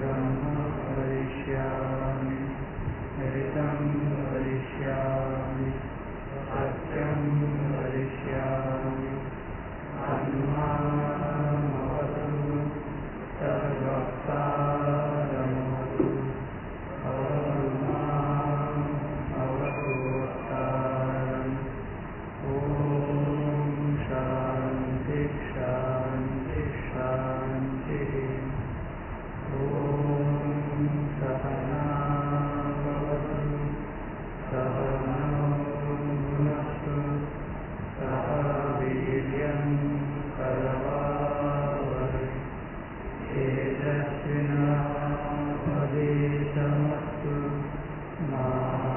ब्रह्म करिष्यामि ऋतं करिष्यामि सत्यं करिष्यामि तन्मामवतु तद्वक्तारमवतु अवतु वक्तारम् ॐ शान्ति शान्ति शान्तिः ॐ सहना भवतु सहनौ भुनक्तु सह वीर्यं करवावहै तेजस्विनावधीतमस्तु मा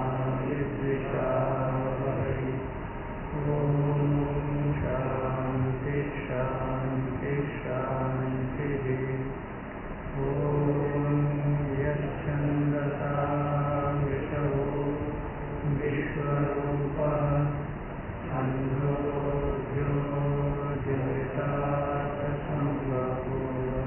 विद्विषावहै ॐ शान्ति शान्ति शान्तिः ॐ यच्छन्दसा विषवो विश्वरूपः छन्दोभ्यो जनितार्थसंभवो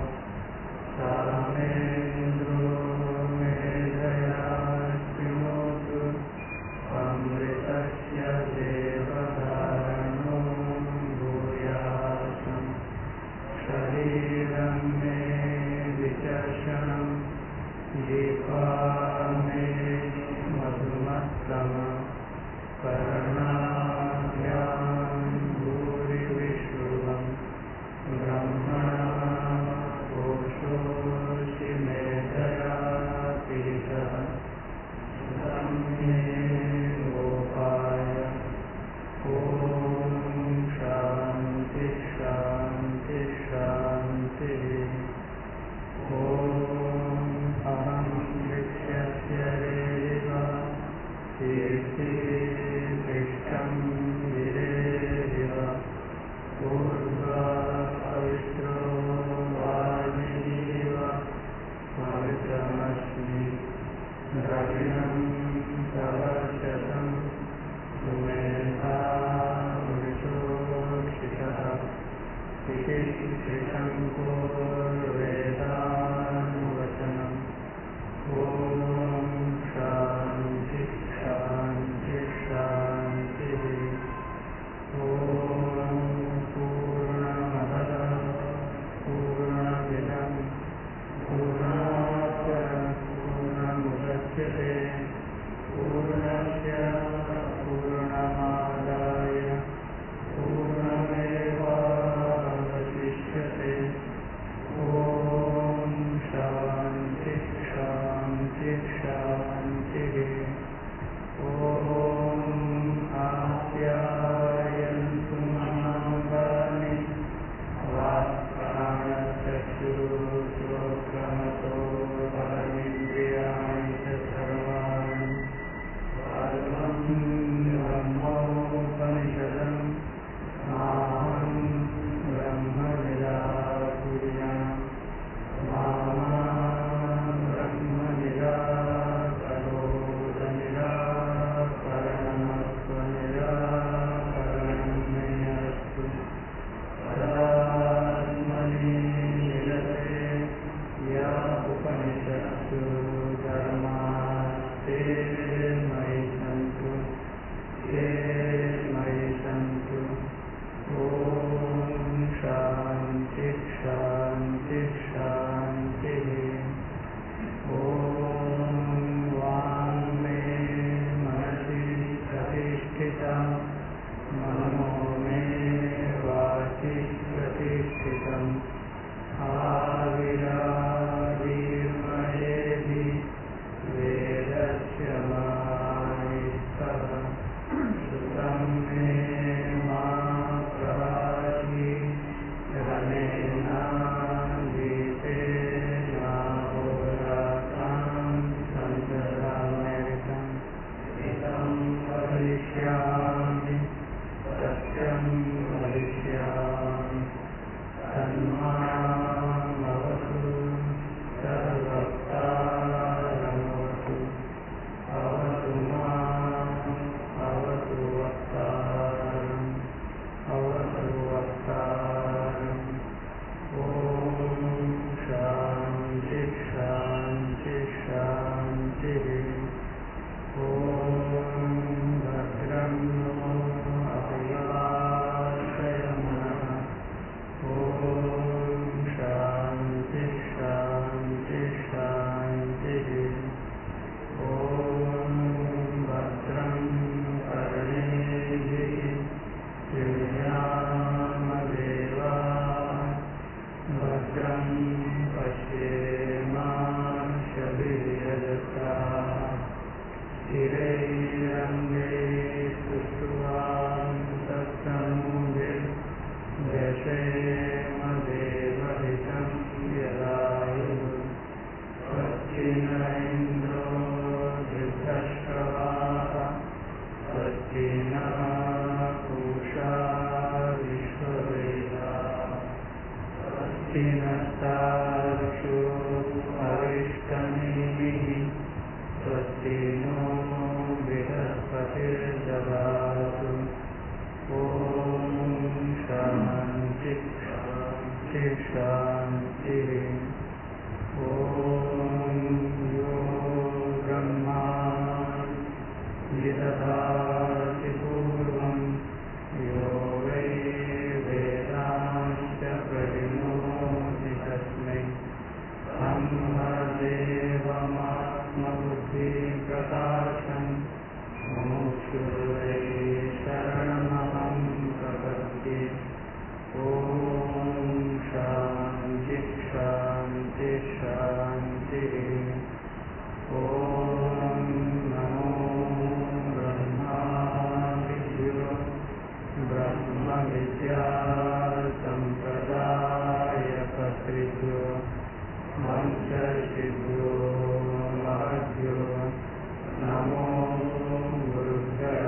सामेन्द्रो मेधया शृणोतु अमृतस्य देवधारणो भूयासं शरीरं मे विचर्षणं दीपा मे मधुमत्तम कर्णाभ्यां भूरिविश्रुवं ब्रह्मणा कोशोऽसि मेधया पीतः सुतं मे गोपाय ॐ शान्ति शान्ति शान्तिः ॐ अहं वृक्षस्य रेरिव कीर्तिपृष्ठं गिरेरिव ऊर्ध्वा पवित्रो वायुरिव पवित्रमस्मि द्रविणं प्रवर्ततं सुमेधा विशोषितः चिकित्सितं पूर्वेदानुवचनम् ॐ शान्ति शान्ति शान्तिः ॐ पूर्णमदः पूर्णमिदं पूर्णात् पूर्णमुदच्यते पूर्णस्य पूर्णमादाय पूर्णमेवावशिष्यते स्वस्तिनस्तार्क्ष्यो अरिष्टनेमिः स्वस्ति नो बृहस्पतिर्ददातु ॐ शान्ति शान्ति शान्तिः ॐ यो ब्रह्मा विदधाति पूर्वं यो वै वेदांश्च प्रविनोति तस्मै ब्रह्मदेवमात्मबुद्धिप्रकाशं मुमुक्षुर्वै शरणमहं प्रपद्ये ॐ शान्ति शान्ति शान्तिः ॐ नमो ब्रह्मादिभ्यो ब्रह्मविद्यासम्प्रदायकर्तृभ्यो वंशर्षिभ्यो महद्भ्यो नमो गुरुभ्यः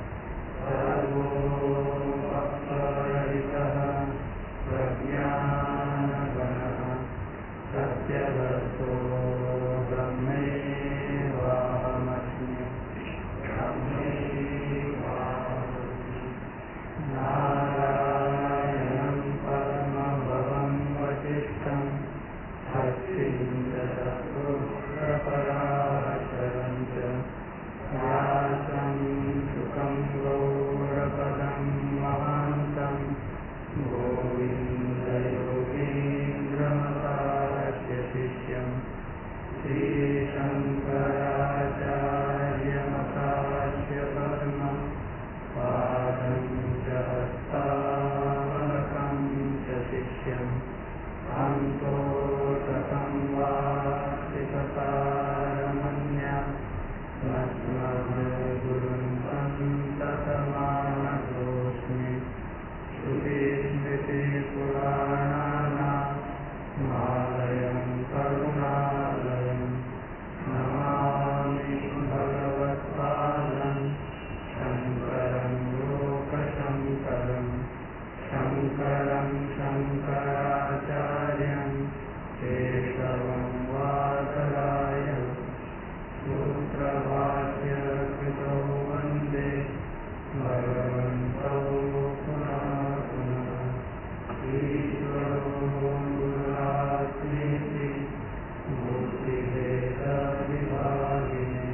सर्वोपकारहितः प्रज्ञानगणः सत्यवतो ब्रह्मैवाहमस्मि नारायणं परमभवं वसिष्ठं हर्षिन्दरपराशरं च व्यासं शुकं गौरपदं महान्तं गोविन्दयोगीन्द्रमतास्य शिष्यं श्रीशङ्कराचार्यमतास्य पद्मं पादं च हस्तामलकं च शिष्यं अन्तोटकं वासिकतारमन्या नस्मद्गुरुं सन्ततमानतोऽस्मि श्रुतिस्मृतिपुराणानामालयं करुणालयं नमामि भगवत्पादं शङ्करं लोकशङ्करं शङ्करं शङ्कराचार्यं केशवं वादरायणं सूत्रभाष्यकृतौ वन्दे भगवन्तौ पुनः पुनः ईश्वरो गुरुरात्मेति मूर्तिभेदविभागिने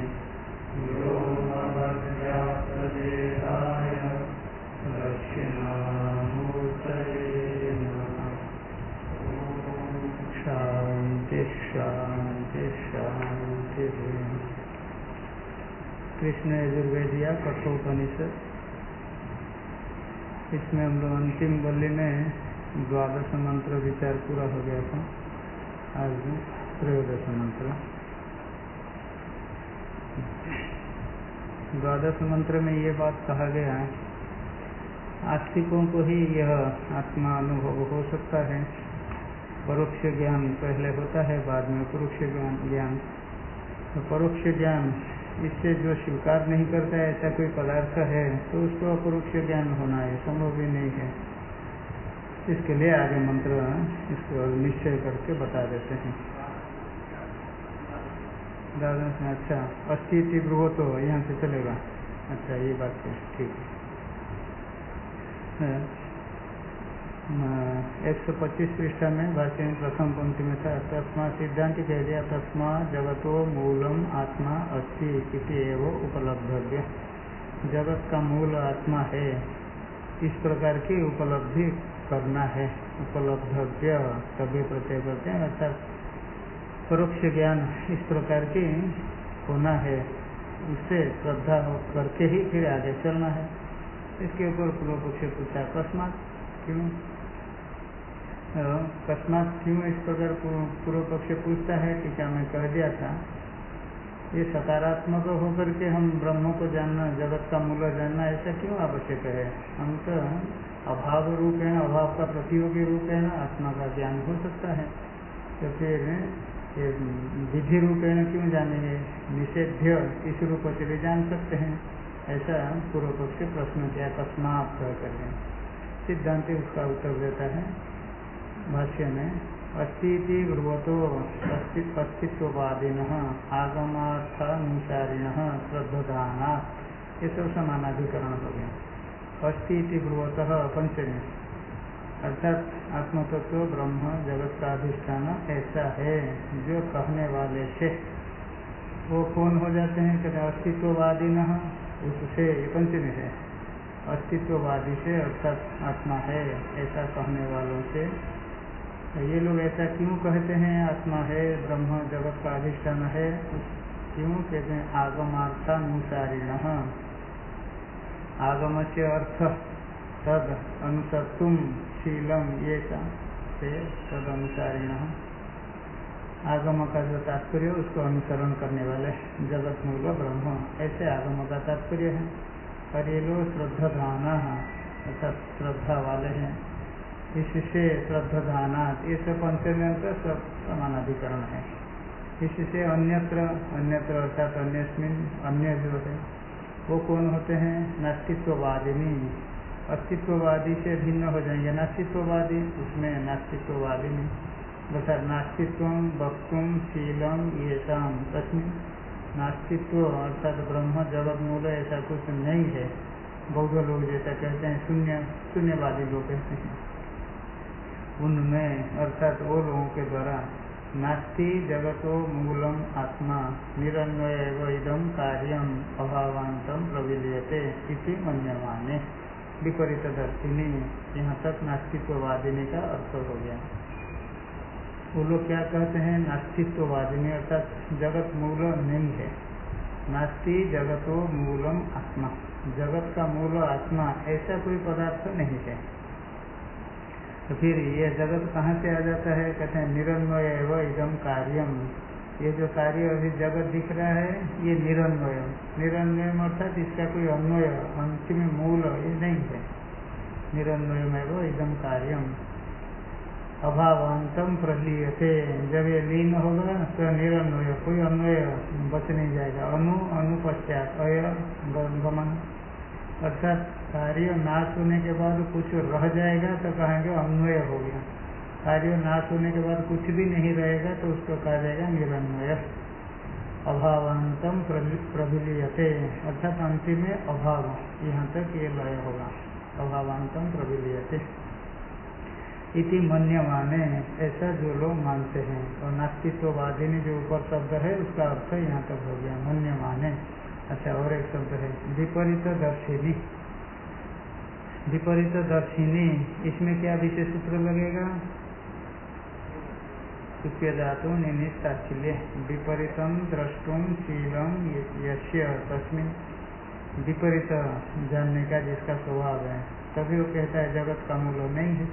व्योमवद्व्याप्तदेहाय दक्षिणामूर्तये नमः शांति शांति शांति। कृष्ण यजुर्वेदिया कठोपनिषद, इसमें हम लोग अंतिम बल्ली में 12 मंत्र विचार पूरा हो गया था। आज 13 मंत्र। 12 मंत्र में ये बात कहा गया, आस्तिकों को ही यह आत्मा अनुभव हो सकता है। परोक्ष ज्ञान पहले होता है, बाद में परोक्ष ज्ञान। तो परोक्ष ज्ञान, इससे जो स्वीकार नहीं करता है ऐसा कोई पदार्थ है तो उसको अपरोक्ष ज्ञान होना है संभव ही नहीं है। इसके लिए आगे मंत्र इसको निश्चय करके बता देते हैं। अच्छा, अस्थिति ब्रुवो तो यहाँ से चलेगा। अच्छा, ये बात है, ठीक है। 125 पृष्ठा में भाष्य में प्रथम पंक्ति में था, तस्मा सिद्धांत कह दिया, तस्मा जगतो मूलम आत्मा अस्ति इति एव उपलब्धव्य। जगत का मूल आत्मा है, इस प्रकार की उपलब्धि करना है। उपलब्धव्य तभी प्रत्यय करते हैं, अर्थात परोक्ष ज्ञान इस प्रकार की होना है, उससे श्रद्धा करके ही फिर आगे चलना है। इसके ऊपर पूर्व पक्ष पूछा, अकस्मात क्यों? अकस्मात क्यों इस प्रकार पूर्व पक्ष पूछता है? टीका में कह दिया था, ये सकारात्मक होकर के हम ब्रह्म को जानना, जगत का मूल जानना ऐसा क्यों आवश्यक है? हम तो अभाव रूप है, अभाव का प्रतियोगी रूप है ना, आत्मा का ज्ञान हो सकता है। तो फिर ये विधि रूपेण क्यों जानेंगे? निषेध्य इस रूप से भी जान सकते हैं। ऐसा पूर्व पक्ष प्रश्न किया, अकस्मात करके। सिद्धांति उसका उत्तर देता है, भाष्य में अस्ति ब्रुवतो अस्तित्ववादिनः आगमार्थानुसारिणः श्रद्धदाना, ये सब समानाधिकरण हो गया। अस्ति ब्रुवतः पंचमी, अर्थात आत्मतत्व ब्रह्म जगत का अधिष्ठान ऐसा है जो कहने वाले से वो कौन हो जाते हैं, कहते हैं अस्तित्ववादिनः, उससे ये पंचमी है, अस्तित्ववादी से अर्थात आत्मा है ऐसा कहने वालों से। ये लोग ऐसा क्यों कहते हैं आत्मा है ब्रह्म जगत का अधिष्ठान है, क्यों कहते हैं आगमार्थानुसारिणः, आगम से अर्थ तद अनुसर्तुम शीलम ये से तद अनुसारिणः, आगम का जो तात्पर्य उसको अनुसरण करने वाले जगत मूल ब्रह्म, ऐसे आगम का तात्पर्य है। और ये लोग श्रद्धाधाना अर्थात श्रद्धा वाले हैं, इससे श्रद्धाधाना ये सब पंचम्यंत सब समानाधिकरण है। इससे अन्यत्र अन्यत्र अर्थात अन्यस्मिन अन्य जो है वो कौन होते हैं, नास्तित्ववादिनी, अस्तित्ववादी से भिन्न हो जाएंगे नास्तित्ववादी, उसमें नास्तित्ववादिनी अर्थात नास्तित्व वक्तुम शीलम ये शाम तस्मिन, नास्तित्व अर्थात ब्रह्म जगत मूल ऐसा कुछ नहीं है, बौद्ध लोग जैसा कहते हैं, शून्यवादी लोग कहते हैं, उनमें अर्थात वो लोगों के द्वारा नास्ति जगतो मूलम आत्मा निरन्वय इदम कार्यम अभावांतम प्रविलीयते इति मन्यमाने, विपरीत दर्शिनी, यहाँ तक नास्तित्ववादिनी का अर्थ हो गया। वो लोग क्या कहते हैं, नास्तित्ववादिनी अर्थात जगत मूल नहीं है, नास्ति जगतो मूलम आत्मा, जगत का मूल आत्मा ऐसा कोई पदार्थ नहीं है। तो फिर ये जगत कहाँ से आ जाता है, कहते हैं निरन्वय एवं इदम कार्यम, ये जो कार्य अभी जगत दिख रहा है ये निरन्वय, निरन्वय अर्थात इसका कोई अन्वय अंतिम मूल ये नहीं है, निरन्वय एवं इदम कार्यम अभावांतम प्रलीयते, जब ये लीन होगा तो निरन्वय कोई अन्वय बच नहीं जाएगा, अनुपश्चात अय गमन, अर्थात कार्य नाश होने के बाद कुछ रह जाएगा तो कहेंगे अन्वय हो गया, कार्य नाश होने के बाद कुछ भी नहीं रहेगा तो उसको कहा जाएगा निरन्वय। अभावांतम प्रविलीयते अर्थात अंतिम में अभाव, यहाँ तक ये लय होगा, अभावांतम प्रविलीयते इति मन्यमाने, ऐसा जो लोग मानते हैं। और नास्तित्ववादिनी जो ऊपर शब्द है उसका अर्थ यहाँ तक हो गया मन्यमाने। अच्छा, और एक शब्द है विपरीत दर्शिनी, विपरीत दर्शिनी, इसमें क्या विशेष सूत्र लगेगा, सुप्य धातु निनिष्ठाचिल्य, विपरीतम द्रष्टुम शीलम यस्य तस्मिन्, विपरीत जानने का जिसका स्वभाव है, तभी वो कहता है जगत का मूल नहीं है।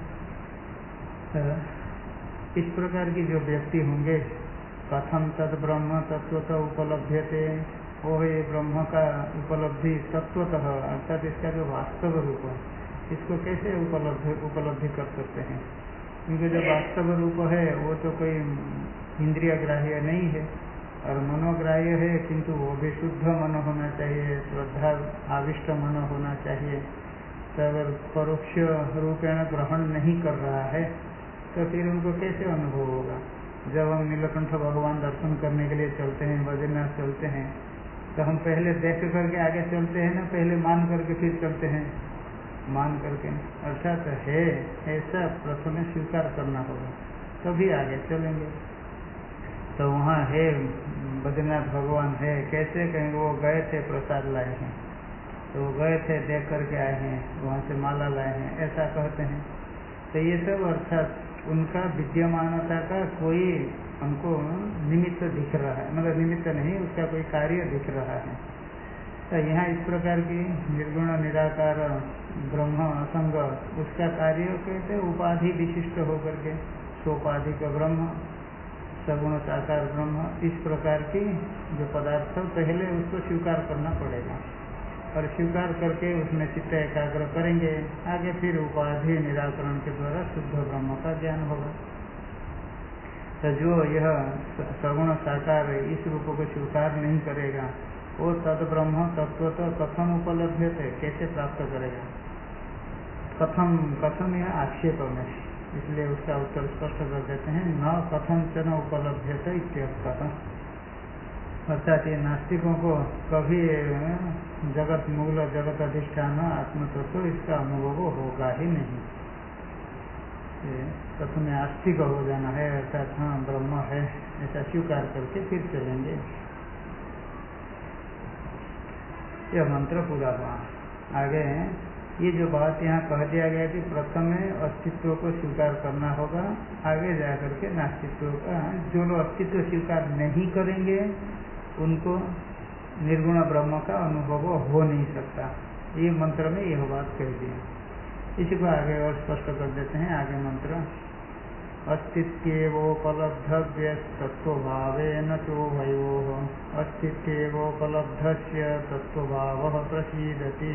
इस प्रकार की जो व्यक्ति होंगे, कथम तद ब्रह्म तत्वतः उपलभ्यते, वो ये ब्रह्म का उपलब्धि तत्वतः अर्थात इसका जो वास्तव रूप है इसको कैसे उपलब्धि कर सकते हैं, क्योंकि जो वास्तव रूप है वो तो कोई इंद्रिय ग्राह्य नहीं है और मनोग्राह्य है, किंतु वो भी शुद्ध मन होना चाहिए, श्रद्धा आविष्ट मन होना चाहिए। तो अगर परोक्ष रूपेण ग्रहण नहीं कर रहा है तो फिर उनको कैसे अनुभव होगा। जब हम नीलकंठ भगवान दर्शन करने के लिए चलते हैं, बद्रीनाथ चलते हैं, तो हम पहले देख करके आगे चलते हैं ना, पहले मान करके फिर चलते हैं, मान करके अर्थात है ऐसा प्रथम स्वीकार करना होगा तभी आगे चलेंगे। तो वहाँ है बद्रीनाथ भगवान है, कैसे कहेंगे, वो गए थे प्रसाद लाए हैं, तो गए थे देख करके आए हैं, वहाँ से माला लाए हैं, ऐसा कहते हैं। तो ये सब अर्थात उनका विद्यमानता का कोई हमको निमित्त दिख रहा है, मतलब निमित्त नहीं, उसका कोई कार्य दिख रहा है। तो यहाँ इस प्रकार की निर्गुण निराकार ब्रह्म असंग, उसका कार्य कहते उपाधि विशिष्ट होकर के, सोपाधि का ब्रह्म, सगुण साकार ब्रह्म, इस प्रकार की जो पदार्थ पहले उसको स्वीकार करना पड़ेगा और स्वीकार करके उसमें चित्त एकाग्र करेंगे, आगे फिर उपाधि निराकरण के द्वारा शुद्ध ब्रह्म का ज्ञान होगा। तो जो यह सगुण साकार इस रूप को स्वीकार नहीं करेगा वो तद ब्रह्म तत्व तो कथम उपलब्ध थे, कैसे प्राप्त करेगा, कथम, कथम यह आक्षेप में, इसलिए उसका उत्तर स्पष्ट कर देते हैं, न कथंचन उपलभ्यते इत्यर्थः। अर्थात ये नास्तिकों को कभी जगत मूल जगत अधिष्ठान आत्मतत्व इसका अनुभव होगा ही नहीं। प्रथम आस्तिक हो जाना है, अर्थात हाँ ब्रह्म है ऐसा स्वीकार करके फिर चलेंगे। यह मंत्र पूरा हुआ। आगे ये जो बात यहाँ कह दिया गया कि प्रथम अस्तित्व को स्वीकार करना होगा, आगे जाकर के नास्तित्व का, जो लोग अस्तित्व स्वीकार नहीं करेंगे उनको निर्गुण ब्रह्म का अनुभव हो नहीं सकता। ये मंत्र में यह बात कह दी। इसी को आगे और स्पष्ट कर देते हैं। आगे मंत्र, अस्तित्वोपलब्धव्य तत्वभावेन चोभयोः अस्तित्वोपलब्धस्य तत्वभावः प्रसीदति।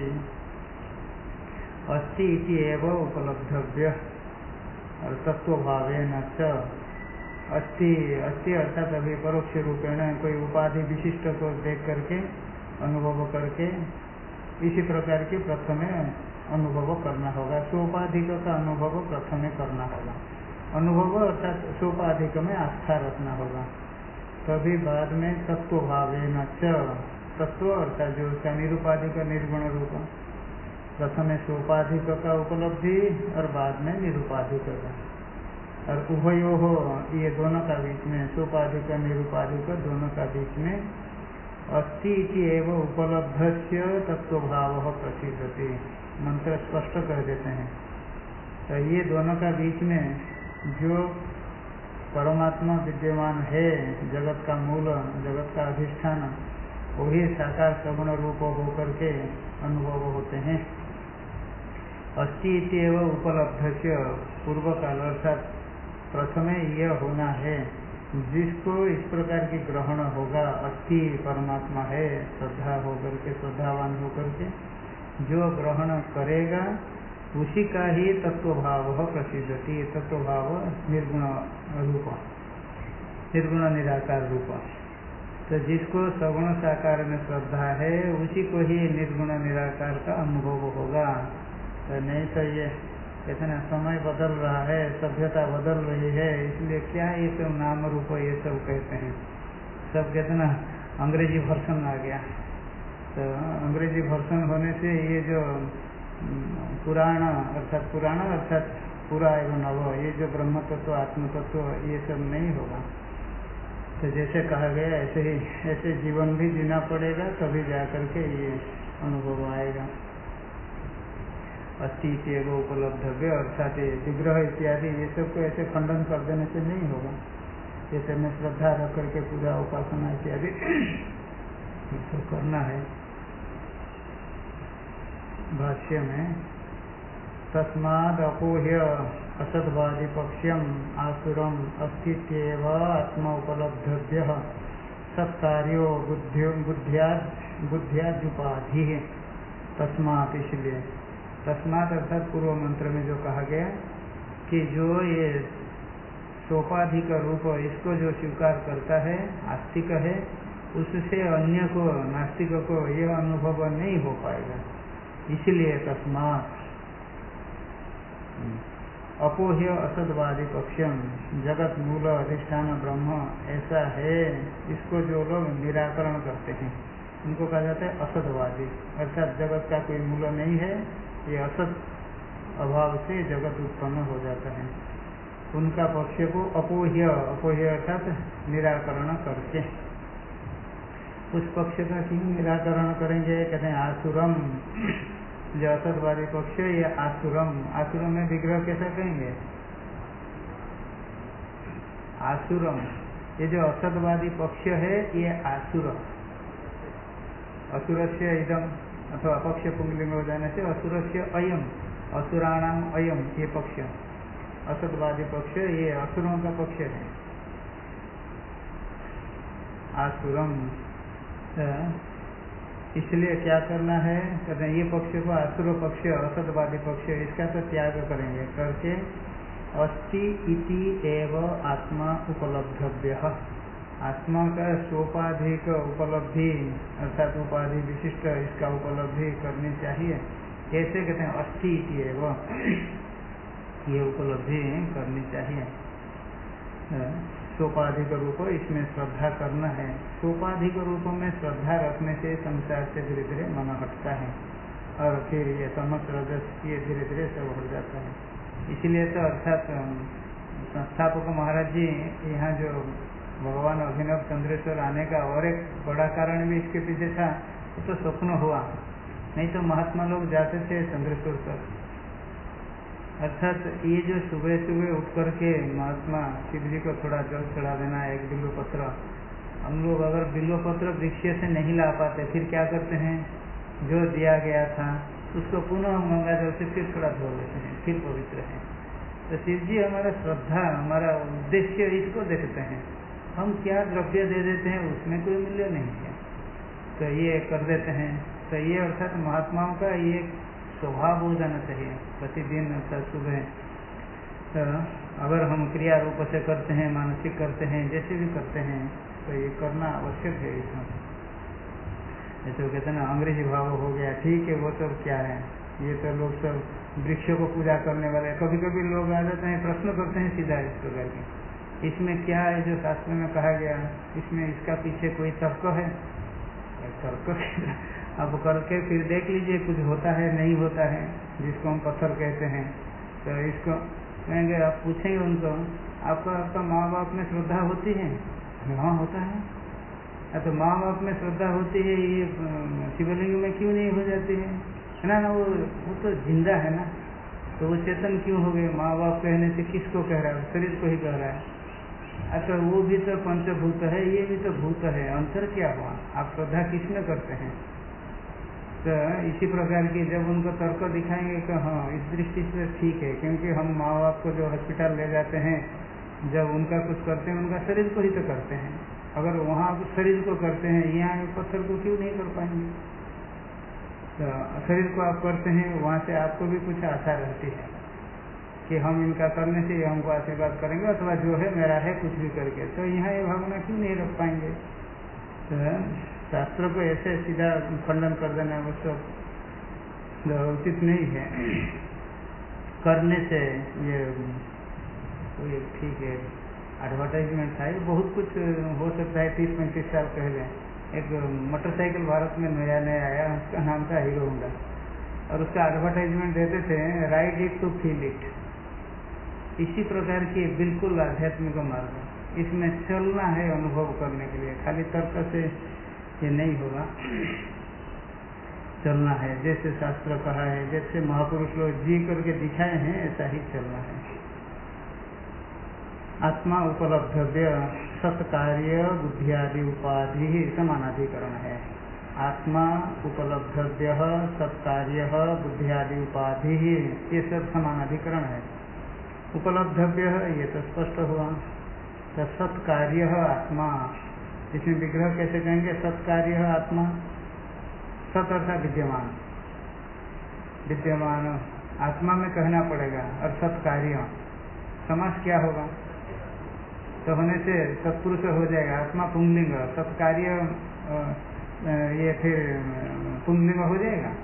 अस्ति इति एव उपलब्धव्य और तत्वभावेन च। अस्ति अस्ति अर्थात अभी परोक्ष रूपेण कोई उपाधि विशिष्ट को देख करके अनुभव करके इसी प्रकार के प्रथम अनुभव करना होगा। सोपाधिक का अनुभव प्रथम करना होगा। अनुभव अर्थात सोपाधिक में आस्था रखना होगा। तभी बाद में तत्वभावेन च, तत्व अर्थात जो उसका निरूपाधिक निर्गुण रूप, प्रथम सोपाधिक का उपलब्धि और बाद में निरूपाधिक का। और उभयो हो, ये दोनों का बीच में, सोपाधिक निरूपाधिक दोनों का बीच में अस्ति इति एव उपलब्धस्य तत्वभावः प्रसीदति। मंत्र स्पष्ट कर देते हैं। तो ये दोनों का बीच में जो परमात्मा विद्यमान है, जगत का मूल, जगत का अधिष्ठान, वही साकार सगुण रूप होकर के अनुभव होते हैं। अस्ति इति एव उपलब्धस्य पूर्व काल अर्थात प्रथमे यह होना है, जिसको इस प्रकार की ग्रहण होगा, अस्थि परमात्मा है, श्रद्धा होकर के, श्रद्धावान होकर के जो ग्रहण करेगा उसी का ही तत्वभाव प्रसिद्धति। तत्वभाव निर्गुण रूप, निर्गुण निराकार रूप। तो जिसको सगुण साकार में श्रद्धा है उसी को ही निर्गुण निराकार का अनुभव होगा। तो नहीं तो ये कितना समय बदल रहा है, सभ्यता बदल रही है, इसलिए क्या ये सब नाम रूप ये सब कहते हैं। सब कितना अंग्रेजी वर्षन आ गया। तो अंग्रेजी वर्षन होने से ये जो पुराण अर्थात पूरा एवं नव, ये जो ब्रह्म तत्व आत्म तत्व ये सब नहीं होगा। तो जैसे कहा गया ऐसे जीवन भी जीना पड़ेगा, तभी जाकर के ये अनुभव आएगा। अस्ति एव उपलब्धव्य अर्थात विग्रह इत्यादि ये सब को ऐसे खंडन कर देने से नहीं होगा। जैसे में श्रद्धा रख करके पूजा उपासना इत्यादि तो करना है। भाष्य में तस्माद् अपोह्य असद्वादी पक्ष्यम आसुरम अस्तित्व आत्मा उपलब्धव्य सत्कार्यो बुद्ध्याद्युपाधि। तस्मात् इसलिए, तस्मात् अर्थात पूर्व मंत्र में जो कहा गया कि जो ये सोपाधिक रूप इसको जो स्वीकार करता है, आस्तिक है, उससे अन्य को, नास्तिक को यह अनुभव नहीं हो पाएगा। इसलिए तस्मात् अपोह्य असद्वादी पक्षम, जगत मूल अधिष्ठान ब्रह्म ऐसा है, इसको जो लोग निराकरण करते हैं उनको कहा जाता है असद्वादी। अर्थात जगत का कोई मूल नहीं है, ये असत अभाव से जगत उत्पन्न हो जाता है। उनका पक्ष को अपोह्य, अपोह्य अर्थात निराकरण करके। उस पक्ष का क्यों निराकरण करेंगे? कहते हैं आसुरम, जो असतवादी पक्ष ये आसुरम। आसुरम में विग्रह कैसा कहेंगे? आसुरम, ये जो असतवादी पक्ष है ये आसुर। असुरस्य इदम अथवा पक्ष पुंगलिंग हो जाने से असुरस्य अयम, असुराणाम अयम ये पक्ष, असतवादी पक्ष ये असुरों का पक्ष है। आसुरम, इसलिए क्या करना है? कहते हैं ये पक्ष को आसुर पक्ष, असतवादी पक्ष, इसका तो त्याग करेंगे करके अस्ति इति एव आत्मा उपलब्धव्य, आत्मा का सोपाधिक उपलब्धि अर्थात उपाधि विशिष्ट इसका उपलब्धि करनी चाहिए। कैसे? कहते हैं अस्ति इति एव, ये उपलब्धि करनी चाहिए। सोपाधिक रूप इसमें श्रद्धा करना है। सोपाधिक रूप में श्रद्धा रखने से संसार से धीरे धीरे मन हटता है और फिर ये समस्त रजस ये धीरे धीरे सब हट जाता है। इसीलिए तो अर्थात संस्थापक महाराज जी यहाँ जो भगवान अभिनव चंद्रेश्वर आने का और एक बड़ा कारण भी इसके पीछे था, तो स्वप्न हुआ, नहीं तो महात्मा लोग जाते थे चंद्रेश्वर तक। अर्थात ये जो सुबह सुबह उठ करके महात्मा शिव जी को थोड़ा जल चढ़ा देना, एक बिल्व पत्र, हम लोग अगर बिल्व पत्र वृक्ष से नहीं ला पाते फिर क्या करते हैं, जो दिया गया था उसको पुनः गंगा जल से फिर थोड़ा धो लेते हैं, फिर पवित्र है। तो शिव जी हमारा श्रद्धा, हमारा उद्देश्य इसको देखते हैं। हम क्या द्रव्य दे देते हैं उसमें कोई मूल्य नहीं है, तो ये कर देते हैं। तो ये अर्थात महात्माओं का ये स्वभाव हो जाना चाहिए प्रतिदिन। अर्थात सुबह तो अगर हम क्रिया रूप से करते हैं, मानसिक करते हैं, जैसे भी करते हैं, तो ये करना आवश्यक है। इसमें जैसे कहते हैं ना अंग्रेजी भाव हो गया, ठीक है, वो सब क्या है, ये तो लोग सब वृक्षों को पूजा करने वाले। कभी कभी लोग आ जाते हैं, प्रश्न करते हैं सीधा इस प्रकार के, इसमें क्या है जो शास्त्र में कहा गया, इसमें इसका पीछे कोई तर्क है? तर्क अब करके फिर देख लीजिए कुछ होता है नहीं होता है, जिसको हम पत्थर कहते हैं। तो इसको कहेंगे, आप पूछेंगे उनको, आपका माँ बाप में श्रद्धा होती है? हाँ होता है। तो माँ बाप में श्रद्धा होती है, ये शिवलिंग में क्यों नहीं हो जाती है? ना ना वो तो जिंदा है ना, तो वो चेतन क्यों हो गए? माँ बाप कहने से किसको कह रहा है? शरीर को ही कह रहा है। अच्छा वो भी तो पंचभूत है, ये भी तो भूत है, अंतर क्या हुआ? आप श्रद्धा किसमें करते हैं? तो इसी प्रकार की जब उनको तर्क दिखाएंगे कि हाँ इस दृष्टि से ठीक है, क्योंकि हम माँ बाप को जो हॉस्पिटल ले जाते हैं, जब उनका कुछ करते हैं उनका शरीर को ही तो करते हैं। अगर वहाँ शरीर को करते हैं, यहाँ पत्थर को क्यों नहीं कर पाएंगे? तो शरीर को आप करते हैं, वहाँ से आपको भी कुछ आशा रहती है कि हम इनका करने से हमको आशीर्वाद करेंगे, अथवा जो है मेरा है कुछ भी करके। तो यहाँ ये भावना क्यों नहीं रख पाएंगे? तो शास्त्रों को ऐसे सीधा खंडन कर देना वो सब उचित नहीं है। करने से ये ठीक है, एडवर्टाइजमेंट था, बहुत कुछ हो सकता है। 30-35 साल पहले एक मोटरसाइकिल भारत में नया आया, उसका नाम था हीरो होंडा, और उसका एडवर्टाइजमेंट देते थे, ride it to feel it. इसी प्रकार की बिल्कुल आध्यात्मिक मार्ग, इसमें चलना है अनुभव करने के लिए, खाली तर्क से ये नहीं होगा। चलना है जैसे शास्त्र कहा है, जैसे महापुरुष लोग जी करके दिखाए हैं, ऐसा ही चलना है। आत्मा उपलब्धव्य सत्कार्य बुद्धियादि उपाधि समानाधिकरण है। आत्मा उपलब्धव्य सत्कार्य बुद्धियादि उपाधि ये सब समानाधिकरण है। उपलब्धव्य ये तो स्पष्ट हुआ। तो सत्कार्य आत्मा, इसमें विग्रह कैसे कहेंगे? सत्कार्य आत्मा, सत अर्थात विद्यमान, विद्यमान आत्मा में कहना पड़ेगा। और सत्कार्य समास क्या होगा? तो होने से सत्पुरुष हो जाएगा, आत्मा पुंलिंग, सत्कार्य ये फिर पुंलिंग हो जाएगा।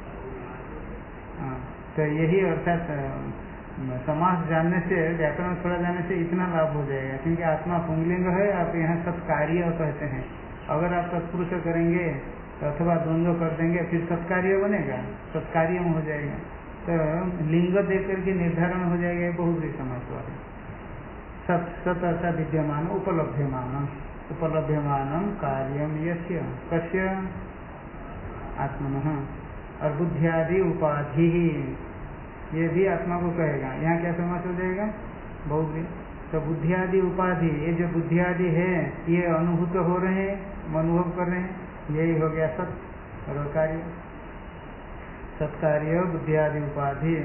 तो यही अर्थात समास जानने से, व्याकरण थोड़ा जानने से इतना लाभ हो जाएगा, क्योंकि आत्मा पुंलिंग है, आप यहाँ सत्कार्य कहते हैं। अगर आप सत्पुरुष करेंगे तो अथवा द्वंद्व कर देंगे, फिर सत्कार्य बनेगा, सत्कार्य हो जाएगा। तो लिंग देख करके निर्धारण हो जाएगा, बहुब्री समास वाले। सत अर्थात विद्यमान, उपलभ्यमान, उपलभ्यमान कार्यम यस्य कस्य आत्मनः। और बुद्धियादि उपाधि, ये भी आत्मा को कहेगा। यहाँ क्या समास हो जाएगा? बहुब्री। तो बुद्धियादि उपाधि, ये जो बुद्धियादि है ये अनुभूत हो रहे हैं, अनुभव कर रहे हैं, यही हो गया सत और कार्य। सत्कार्य बुद्धियादि उपाधि।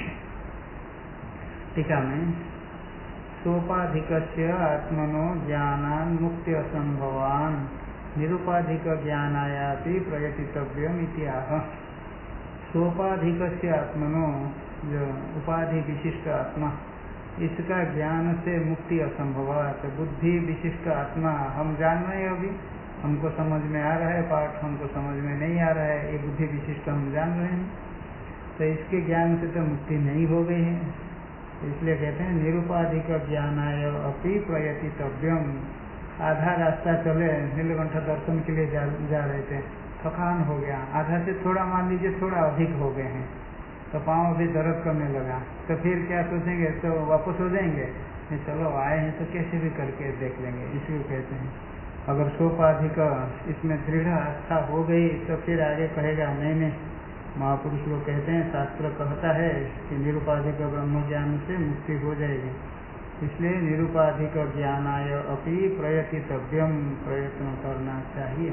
टीका में सोपाधिकस्य आत्मनो ज्ञानान् मुक्ति असंभवान् निरुपाधिक ज्ञानायापि प्रयतितव्यम् इति आह। सोपाधिकस्य आत्मनो, जो उपाधि विशिष्ट आत्मा, इसका ज्ञान से मुक्ति असंभवात्। बुद्धि विशिष्ट आत्मा हम जान रहे हैं, अभी हमको समझ में आ रहा है, पाठ हमको समझ में नहीं आ रहा है, ये बुद्धि विशिष्ट हम जान रहे हैं, तो इसके ज्ञान से तो मुक्ति नहीं हो गई है। इसलिए कहते हैं निरुपाधिक ज्ञानाय अपि प्रयतितव्यम। आधा रास्ता चले, नीलकंठ दर्शन के लिए जा रहे थे, थकान हो गया, आधा से थोड़ा मान लीजिए थोड़ा अधिक हो गए हैं, तो पाँव भी दर्द करने लगा, तो फिर क्या सोचेंगे, तो वापस हो जाएंगे, नहीं चलो आए हैं तो कैसे भी करके देख लेंगे, इसलिए कहते हैं। अगर सोपाधिक इसमें दृढ़ आस्था हो गई तो फिर आगे कहेगा नहीं नहीं, महापुरुष लोग कहते हैं, शास्त्र कहता है कि निरुपाधिक ब्रह्म ज्ञान से मुक्ति हो जाएगी, इसलिए निरुपाधिक ज्ञानाय अपि प्रयतितव्यम, प्रयत्न करना चाहिए।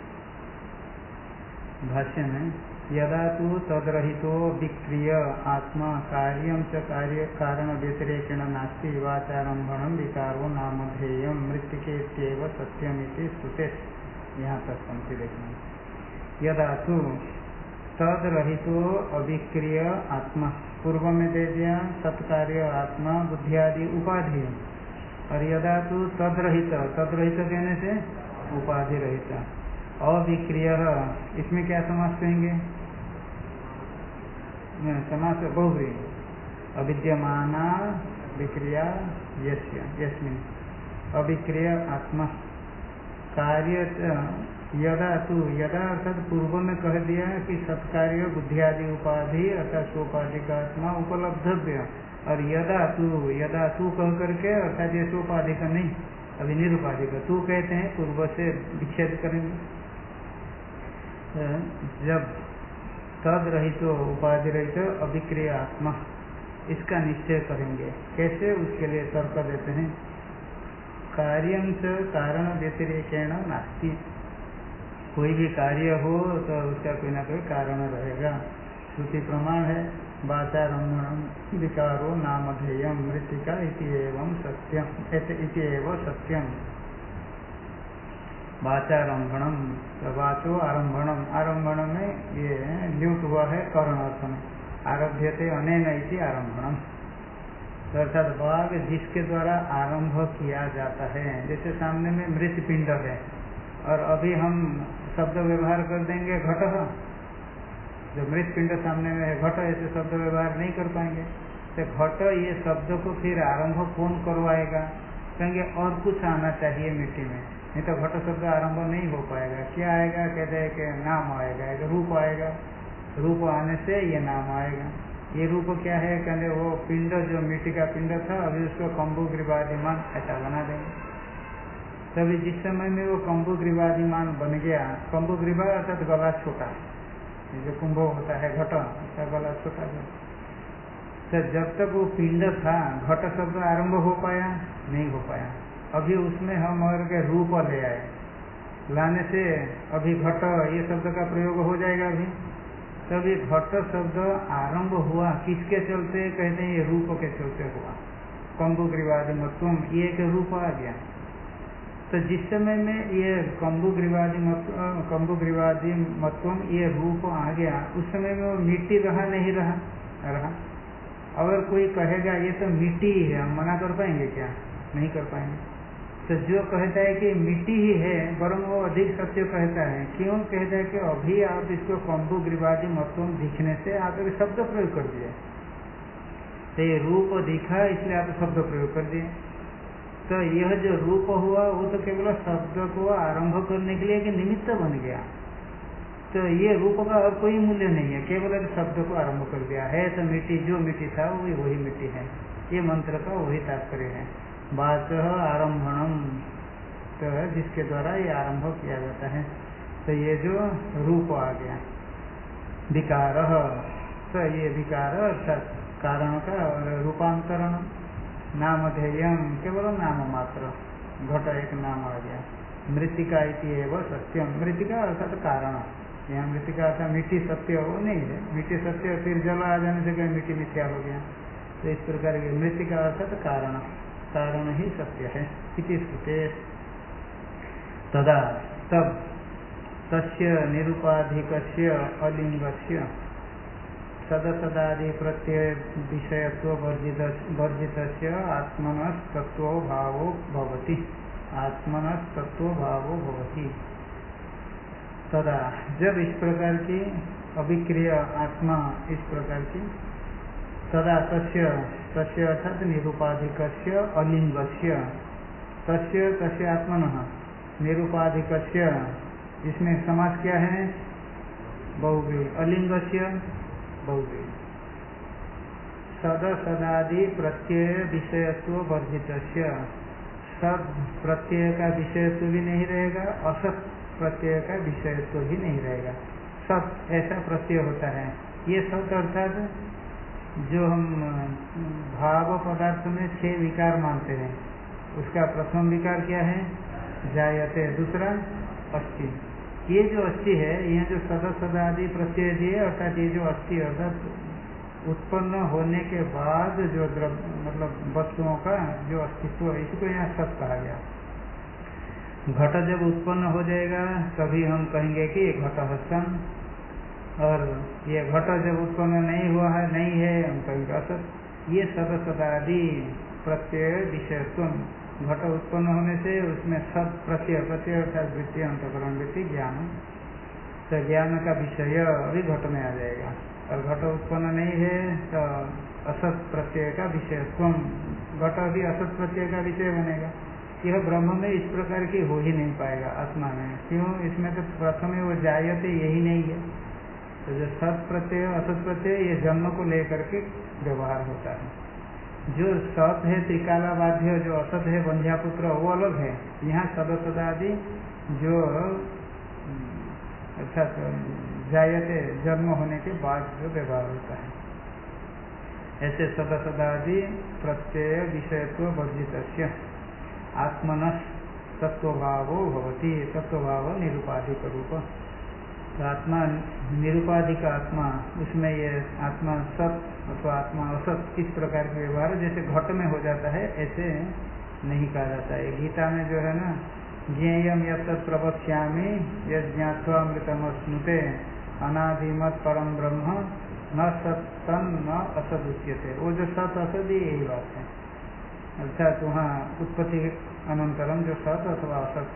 भाष्य में यदा तो तदरहितो विक्रिय आत्मा कार्यम च कार्य कारण व्यतिरेकेण नास्ति वाचारंभणम विकारो नामधेयम मृत्तिकेत्येव सत्यमिति श्रुते। यहाँ तक पंक्ति देखना। यदा तो तदरहितो अविक्रिय आत्मा, पूर्व में दे दिया सत्कार्य आत्मा बुद्धि आदि उपाधि, और यदा तो तदरहित, तदरहित कहने से उपाधि रहित, अविक्रिय, इसमें क्या समास कहेंगे, समास बहुव्रीहि, अविद्यमाना विक्रिया यस्य, यस्मिन् अविक्रिय आत्मा कार्य। यदा तू, यदा अर्थात पूर्व में कह दिया कि सत्कार्य बुद्धि आदि उपाधि अर्थात सोपाधिक आत्मा उपलब्धव्य, और यदा तू कह करके अर्थात ये सोपाधिक नहीं, अभी निरुपाधिक तू कहते हैं, पूर्व से विच्छेद करेंगे। जब तद रहित उपाधि रहित अविक्रिय आत्मा, इसका निश्चय करेंगे कैसे, उसके लिए तर्क देते हैं। कार्यं च कारण व्यतिरेकेण नास्ति, कोई भी कार्य हो तो उसका कोई ना कोई कारण रहेगा। श्रुति प्रमाण है, वाचारंभणम विकारो नामधेयम मृत्तिका इति एवं सत्यम, इति एव सत्यम। वाचारंभणम, तो वाचो आरंभणम, आरंभण में ये ल्यूट हुआ है करण अर्थ में, आरभ्यते अनेन इति आरंभणम, तो अर्थात वाग जिसके द्वारा आरंभ किया जाता है। जैसे सामने में मृत पिंड है और अभी हम शब्द व्यवहार कर देंगे घट, जो मृत पिंड सामने में है घट, ऐसे शब्द व्यवहार नहीं कर पाएंगे, तो घट ये शब्द को फिर आरंभ कौन करवाएगा, कहेंगे और कुछ आना चाहिए मिट्टी में, नहीं तो घट शब्द आरंभ नहीं हो पाएगा। क्या आएगा, कहते हैं कि नाम आएगा, एक रूप आएगा, रूप आने से ये नाम आएगा। ये रूप क्या है, कहते वो पिंड जो मिट्टी का पिंड था, अभी उसको कंबु ग्रीवादिमान ऐसा बना देंगे। तभी जिस समय में वो कंबु ग्रीवादिमान बन गया, कंबु ग्रीवा अर्थात गला छोटा, जो कुंभ होता है घट, उसका गला छोटा है, तो जब तक वो पिंड था घट शब्द आरंभ हो पाया नहीं हो पाया। अभी उसमें हम और के रूप ले आए, लाने से अभी घट ये शब्द का प्रयोग हो जाएगा। अभी तभी घट शब्द आरंभ हुआ किसके चलते, कहते हैं ये रूप के चलते हुआ, कंबु ग्रीवादि मत्वम, ये एक रूप आ गया। तो जिस समय में ये कंबु ग्रीवादि मत्वम ये रूप आ गया, उस समय में वो मिट्टी रहा नहीं रहा। अगर कोई कहेगा ये तो मिट्टी ही है, हम मना कर पाएंगे क्या, नहीं कर पाएंगे। तो जो कहता है कि मिट्टी ही है, वरन वो अधिक सत्य कहता है। क्यों कहता है कि अभी आप इसको कंबु ग्रीवादि मत्वम दिखने से आप एक शब्द प्रयोग कर दिए, तो ये रूप दिखा इसलिए आप शब्द प्रयोग कर दिए। तो यह जो रूप हुआ वो तो केवल शब्द को आरंभ करने के लिए एक निमित्त बन गया। तो ये रूप का और कोई मूल्य नहीं है, केवल एक शब्द को आरंभ कर दिया है। तो मिट्टी जो मिट्टी था वही मिट्टी है, ये मंत्र का वही तात्पर्य है। वाच आरंभणम, तो जिसके द्वारा ये आरंभ किया जाता है। तो ये जो रूप आ गया, विकार, तो ये विकार अर्थात कारण का रूपांतरण, नामधेयम केवल नाम मात्र, घट एक नाम आ गया। मृत्तिका इति एव सत्यम, मृत्तिका अर्थात कारण, यहाँ मृत्तिका अर्थात मिट्टी सत्य वो नहीं है, मिट्टी सत्य फिर जल आ जाने से क्या मिट्टी मिथ्या हो गया। तो इस प्रकार की मृत्तिका अर्थात कारण, कारण ही सत्य है। इति श्रुते तदा, तब तस्य निरुपाधिकस्य अलिंगस्य सदसदादि प्रत्यय विषयत्व वर्जितस्य आत्मनस्तत्व भावो भवति, आत्मनस्तत्व भावो भवति। तदा, जब इस प्रकार की अविक्रिय आत्मा, इस प्रकार की, तदा तस्य तस्य अर्थात निरुपाधिकस्य अलिंगस्य, तस्य तस्य आत्मनः निरुपाधिकस्य, इसमें समास क्या है? बहुव्रीहि। अलिंगस्य बहुव्रीहि। सद सदादि प्रत्यय विषयत्व वर्जितस्य, सद प्रत्यय का विषयत्व भी नहीं रहेगा, असत प्रत्यय का विषयत्व भी नहीं रहेगा। सत ऐसा प्रत्यय होता है। ये सत अर्थात जो हम भाव पदार्थ में 6 विकार मानते हैं, उसका प्रथम विकार क्या है? जायते। दूसरा अस्ति। ये जो अस्ति है, यह जो सद सदादि प्रत्यय दिए, अर्थात ये जो अस्ति अर्थात उत्पन्न होने के बाद जो द्रव्य मतलब वस्तुओं का जो अस्तित्व है, इसको यहाँ सत कहा गया। घट जब उत्पन्न हो जाएगा तभी हम कहेंगे कि घट सन, और ये घट जब उत्पन्न नहीं हुआ है, नहीं है, हम कहेंगे असत। ये सद सदादि प्रत्यय विषयत्व, घट उत्पन्न होने से उसमें सद प्रत्यय, प्रत्यय अर्थात वृत्ति, अंतःकरण वृत्ति, ज्ञान, तो ज्ञान का विषय अभी घट में आ जाएगा। और घट उत्पन्न नहीं है तो असत प्रत्यय का विषयत्व, घट भी असत प्रत्यय का विषय बनेगा। यह ब्रह्म में इस प्रकार की हो ही नहीं पाएगा आत्मा में। क्यों? इसमें तो प्रथम वो जायते यही नहीं है। तो जो सत प्रत्यय असत प्रत्यय, ये जन्म को लेकर के व्यवहार होता है। जो सत है त्रिकाला बाध्य, जो असत है बंध्यापुत्र, वो अलग है। यहाँ सद सदादि जो अर्थात जायते जन्म होने के बाद जो व्यवहार होता है, ऐसे सद सदादि प्रत्यय विषयत्व वर्जितस्य आत्मनः तत्वभावो भवति। तत्वभाव निरुपाधिक रूप, तो आत्मा निरुपाधिक आत्मा, उसमें ये आत्मा सत अथवा आत्मा असत इस प्रकार के व्यवहार जैसे घट में हो जाता है, ऐसे नहीं कहा जाता है। गीता में जो है ना, ज्ञेयम यत्तत् प्रवक्ष्यामि यज्ञात्वा अमृतमश्नुते अनादिमत परम ब्रह्म न सत्तन न असद उच्यते। वो जो सत असद यही बात है। अर्थात वहाँ उत्पत्ति अनंतरम जो सत अथवा असत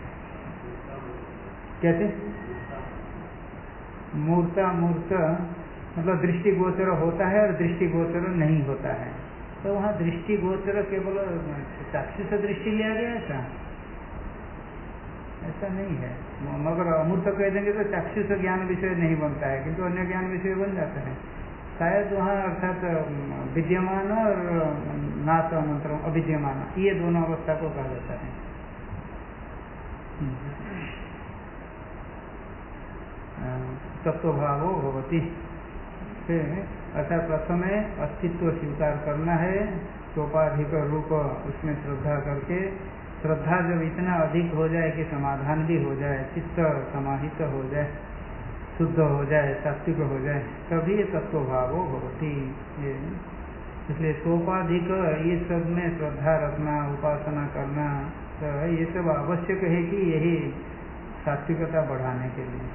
कहते, मूर्ता मूर्त मतलब दृष्टिगोचर होता है और दृष्टिगोचर नहीं होता है। तो वहाँ दृष्टिगोचर केवल चाक्षुष दृष्टि लिया गया है क्या? ऐसा नहीं है। मगर अमूर्त कह देंगे तो चाक्षुष ज्ञान विषय नहीं बनता है, किंतु अन्य ज्ञान विषय बन जाता है। शायद वहाँ अर्थात विद्यमान और नाश अनंतरम अविद्यमान, ये दोनों अवस्था को कहा जाता है। तत्वभावो भवति, अर्थात प्रथम अस्तित्व स्वीकार करना है, सोपाधिक रूप उसमें श्रद्धा करके, श्रद्धा जब इतना अधिक हो जाए कि समाधान भी हो जाए, चित्त समाहित हो जाए, शुद्ध हो जाए, सात्विक हो जाए, तभी तत्वभावो भवति। इसलिए सोपाधिक ये सब में श्रद्धा रखना, उपासना करना, तो ये सब आवश्यक है कि यही सात्विकता बढ़ाने के लिए।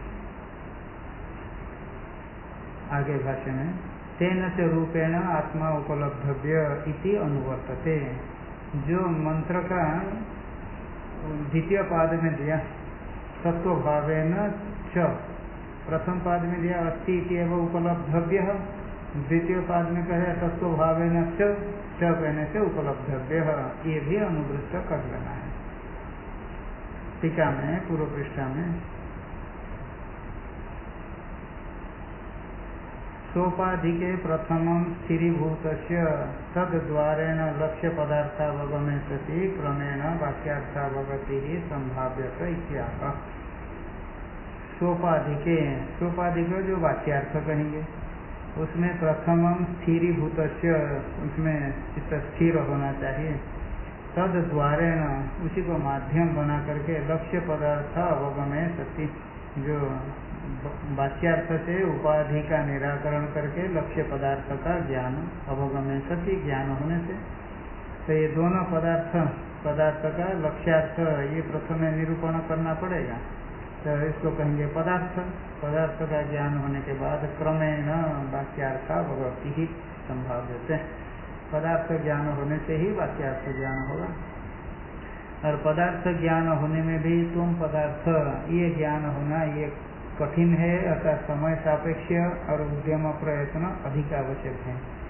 आगे भाष्य में तेन से रूपेण आत्मा उपलब्धव्य इति अनुवर्तते। जो मंत्र का द्वितीय पाद में दिया तत्वभावेन च, प्रथम पाद में दिया अस्ति इत्येव उपलब्धव्य, द्वितीय पाद में कहे तत्वभावेन च कहने से उपलब्धव्य, ये भी अनुवृत्त कर लेना है। टीका में पूर्व पृष्ठा में सोपाधिके प्रथमं स्थिरीभूतस्य तद्द्वारेण लक्ष्य पदार्थावगमे सति क्रमेण वाक्यार्थावगति संभाव्यत इत्याह। सोपाधिके, सोपाधिक जो वाक्यार्थ कहेंगे, उसमें प्रथमं स्थिरीभूतस्य, उसमें चित्त स्थिर होना चाहिए। तद्द्वारेण, उसी को माध्यम बना करके लक्ष्य पदार्थ अवगमे सति, जो वाक्यार्थ से उपाधि का निराकरण करके लक्ष्य पदार्थ का ज्ञान अवगमन सति, ज्ञान होने से, तो ये दोनों पदार्थ का लक्ष्यार्थ ये प्रथम निरूपण करना पड़ेगा। तो इसको कहेंगे पदार्थ। पदार्थ का ज्ञान होने के बाद क्रमेण वाक्यार्थ अवगति ही संभाव्य है। पदार्थ ज्ञान होने से ही वाक्यार्थ ज्ञान होगा। और पदार्थ ज्ञान होने में भी तुम पदार्थ ये ज्ञान होना ये कठिन है, अर्थात समय सापेक्ष और उद्यम प्रयत्न अधिक आवश्यक है।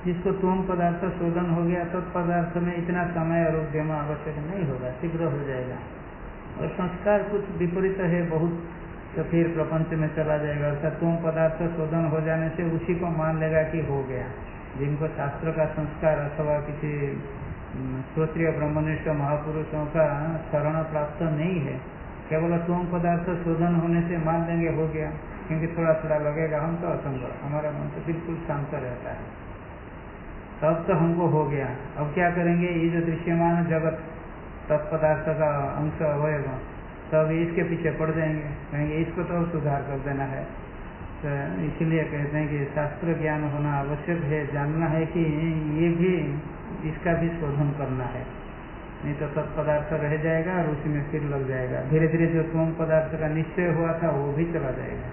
जिसको त्वम पदार्थ शोधन हो गया तत्पदार्थ में इतना समय और उद्यम आवश्यक नहीं होगा, शीघ्र हो जाएगा। और संस्कार कुछ विपरीत है बहुत, तो फिर प्रपंच में चला जाएगा। अर्थात त्वम पदार्थ शोधन हो जाने से उसी को मान लेगा कि हो गया। जिनको शास्त्र का संस्कार अथवा किसी श्रोत्रिय ब्रह्मनिष्ठ महापुरुषों का शरण प्राप्त नहीं है, केवल त्वम पदार्थ शोधन होने से मान लेंगे हो गया, क्योंकि थोड़ा थोड़ा लगेगा हम तो असंग, हमारा मन तो बिल्कुल शांत रहता है, तब तो हमको हो गया। अब क्या करेंगे, ये जो दृश्यमान जगत तत्पदार्थ का अंश अवयव, तब इसके पीछे पड़ जाएंगे, कहेंगे इसको तो सुधार कर देना है। तो इसीलिए कहते हैं कि शास्त्र ज्ञान होना आवश्यक है, जानना है कि ये भी, इसका भी शोधन करना है, नहीं तो तत्पदार्थ रह जाएगा और उसी में फिर लग जाएगा। धीरे धीरे जो त्वम पदार्थ का निश्चय हुआ था वो भी चला जाएगा।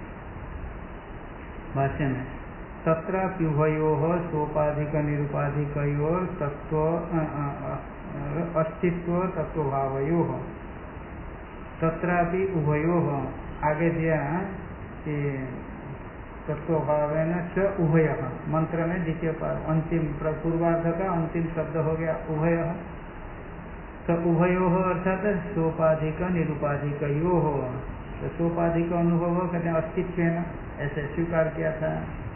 भाष्य में तत्राप्युभयो सोपाधिक निरुपाधिकयोर तत्व अस्तित्व तत्वभावयो, तत्रापि उभयो, आगे दिया कि तत्वभावेन च उभय, मंत्र में द्वितीय अंतिम पूर्वार्ध का अंतिम शब्द हो गया उभय। तो उभयो अर्थात सोपाधिक निरुपाधिकयो, तो सोपाधिक अनुभव कहते हैं अस्तित्व, ऐसे स्वीकार किया था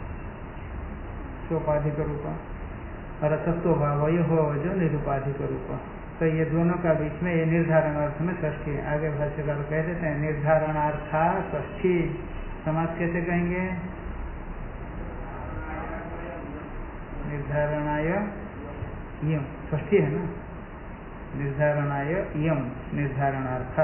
सोपाधिक रूप, और तत्वभावयो हो जो निरुपाधिक रूप। तो ये दोनों का बीच में ये निर्धारण अर्थ में षष्ठी, आगे भाष्यकार कह देते हैं निर्धारणार्था षष्ठी। समास कैसे कहेंगे, निर्धारणाय यम, षष्ठी है ना, निर्धारणाय यम निर्धारणार्था,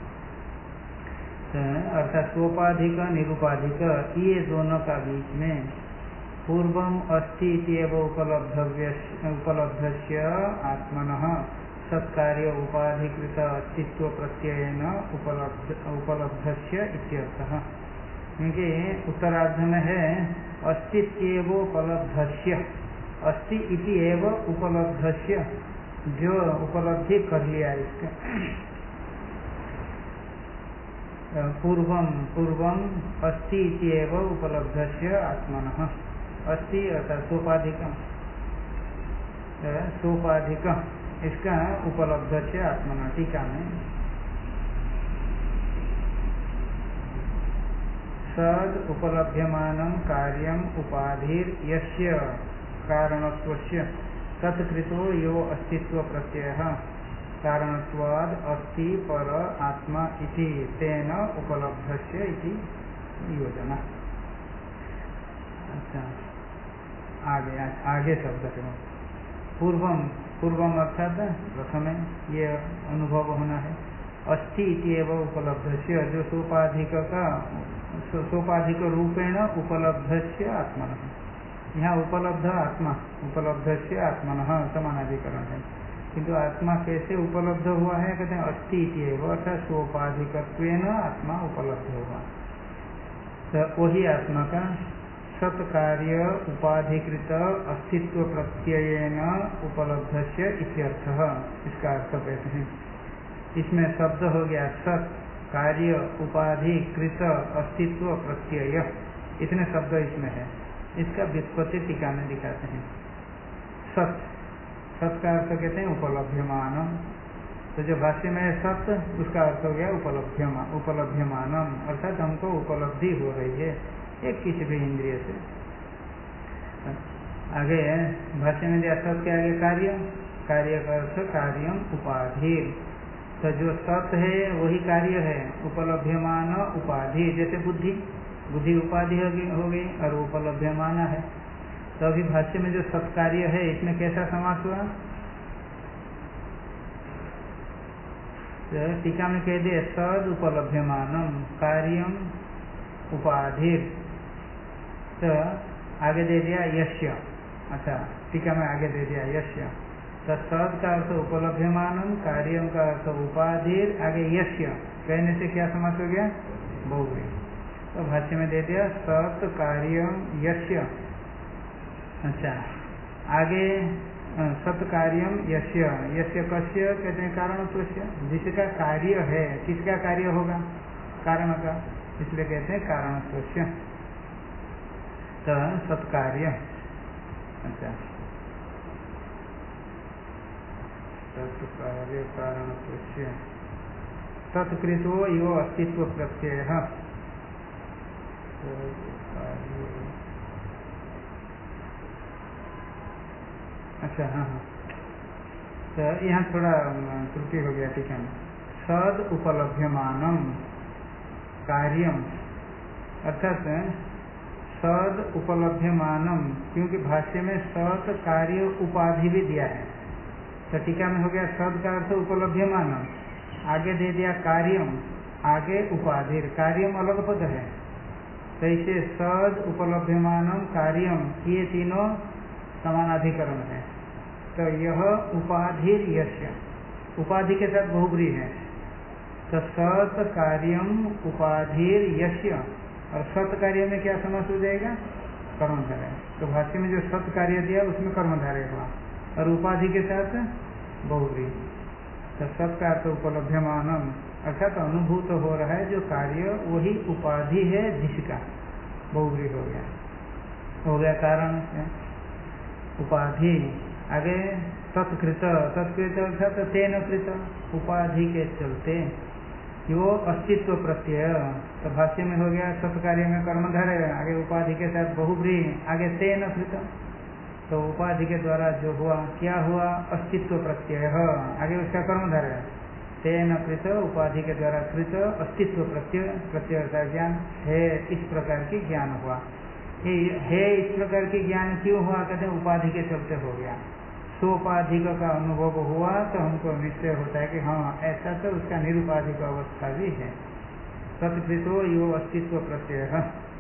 अर्थात सोपाधिक निरुपाधिक ये दोनों का बीच में पूर्वम अस्ति इत्येव उपलब्धस्य आत्मनः सत्कार्य उपाधिकृत अस्तित्व प्रत्ययेन उपलब्धस्य इत्यर्थः। क्योंकि उत्तरार्ध में है अस्तित्व उपलब्धस्य, अस्ति इति एव उपलब्धस्य, जो उपलब्धि कर लिया इसका। पूर्वम अस्ति इति एव उपलब्धस्य आत्मनः, अस्ति अर्थात सोपाधिक इसका उपलब्ध से आत्मना। टीका में सद उपलभ्यमानं कार्यम उपाधिर यस्य कारणत्वस्य तत्कृतो यो अस्तित्व प्रत्ययः कारणत्वाद अस्ति पर आत्मा इति तेन उपलब्धस्य इति योजना। अच्छा, आगे शब्द है पूर्वम अर्थात प्रथम ये अनुभव होना है। अस्ति इत्येव उपलब्धस्य, जो सोपाधिक रूपेण उपलब्धस्य आत्मनः, यहाँ उपलब्ध आत्मा, उपलब्धस्य आत्मनः समानाधिकरण है, किंतु आत्मा कैसे उपलब्ध हुआ है, कहते हैं अस्ति इत्येव, अर्थात सोपाधिकत्वेन आत्मा उपलब्ध हुआ। तो वही आत्मा का सत्कार्य उपाधिकृत अस्तित्व प्रत्ययेन उपलब्धस्य इत्यर्थः, इसका अर्थ कहते हैं। इसमें शब्द हो गया सत कार्य उपाधिकृत अस्तित्व प्रत्यय, इतने शब्द इसमें है। इसका व्युत्पत्ति टीका में दिखाते हैं। सत, सत का अर्थ कहते हैं उपलभ्यमान, तो जो भाष्य में है सत, उसका अर्थ हो गया उपलभ्यमानम, अर्थात हमको उपलब्धि हो रही है एक किसी भी इंद्रिय से। आगे भाष्य में दिया सत के आगे कार्य, कार्य का अर्थ कार्यम उपाधि, तो जो सत है वही कार्य है, उपलभ्यमान उपाधि, जैसे बुद्धि, बुद्धि उपाधि हो गई और उपलभ्यमान है। तो अभी भाष्य में जो सत्कार्य है इसमें कैसा समास हुआ, तो टीका में कह दिए सद उपलभ्यमानम कार्यम उपाधि, तो आगे दे दिया यश्य। अच्छा, टीका में आगे दे दिया यश्य, तो सद का अर्थ उपलभ्यमानम, कार्यम का अर्थ उपाधि, आगे यश्य कहने से क्या समास हो गया, बहुव्रीहि। तो भाष्य में दे दिया सत कार्यम यश्य। अच्छा, आगे सत कार्यम यश्य, यश्य कस्य कहते हैं कारणत्वस्य, जिसका कार्य है, किसका कार्य होगा, कारण का, इसलिए कहते हैं कारणत्वस्य। तो सत्कार्य, अच्छा, तत्कार्य कारण तत्कृतो यो अस्तित्व प्रत्यय। अच्छा, हाँ हाँ, तो यहाँ थोड़ा त्रुटि हो गया। ठीक है, सद उपलभ्यमानम कार्यम, अर्थात सद उपलभ्यमानम, क्योंकि भाष्य में सद कार्य उपाधि भी दिया है, तो टीका में हो गया सद का अर्थ उपलभ्यमानम, आगे दे दिया कार्यम, आगे उपाधि, कार्यम अलग पद है, तो इसे सद उपलभ्यमानम कार्यम, ये तीनों समानाधिकरण है। तो यह उपाधि यस्य, उपाधि के साथ बहुब्री है, तो सत कार्यम उपाधिर यस्य, और सत कार्य में क्या समास हो जाएगा? कर्मधारय। तो भाष्य में जो सत कार्य दिया उसमें कर्मधारय हुआ, और उपाधि के साथ बहुब्री, तो सत का तो उपलभ्यमानम, अर्थात अनुभूत हो रहा है जो कार्य वही उपाधि है जिसका, बहुब्री हो गया कारण उपाधि। आगे तत्कृत, तत्कृत अर्थात तेन कृत, उपाधि के चलते यो अस्तित्व प्रत्यय, तो भाष्य में हो गया सत्कार्य में कर्मधारय, आगे उपाधि के साथ बहुब्री, आगे तेन कृत, तो उपाधि के द्वारा जो हुआ, क्या हुआ? अस्तित्व प्रत्यय, आगे उसका कर्मधारय, तेन कृत, उपाधि के द्वारा कृत अस्तित्व प्रत्यय, प्रत्यय का ज्ञान है, इस प्रकार की ज्ञान हुआ। है इस प्रकार की ज्ञान क्यों हुआ? कहते हैं उपाधि के चलते हो गया, सोपाधिक का अनुभव हुआ तो हमको निश्चय होता है कि हाँ ऐसा, तो उसका निरुपाधिक अवस्था भी है। तत्कृतो यो अस्तित्व प्रत्यय।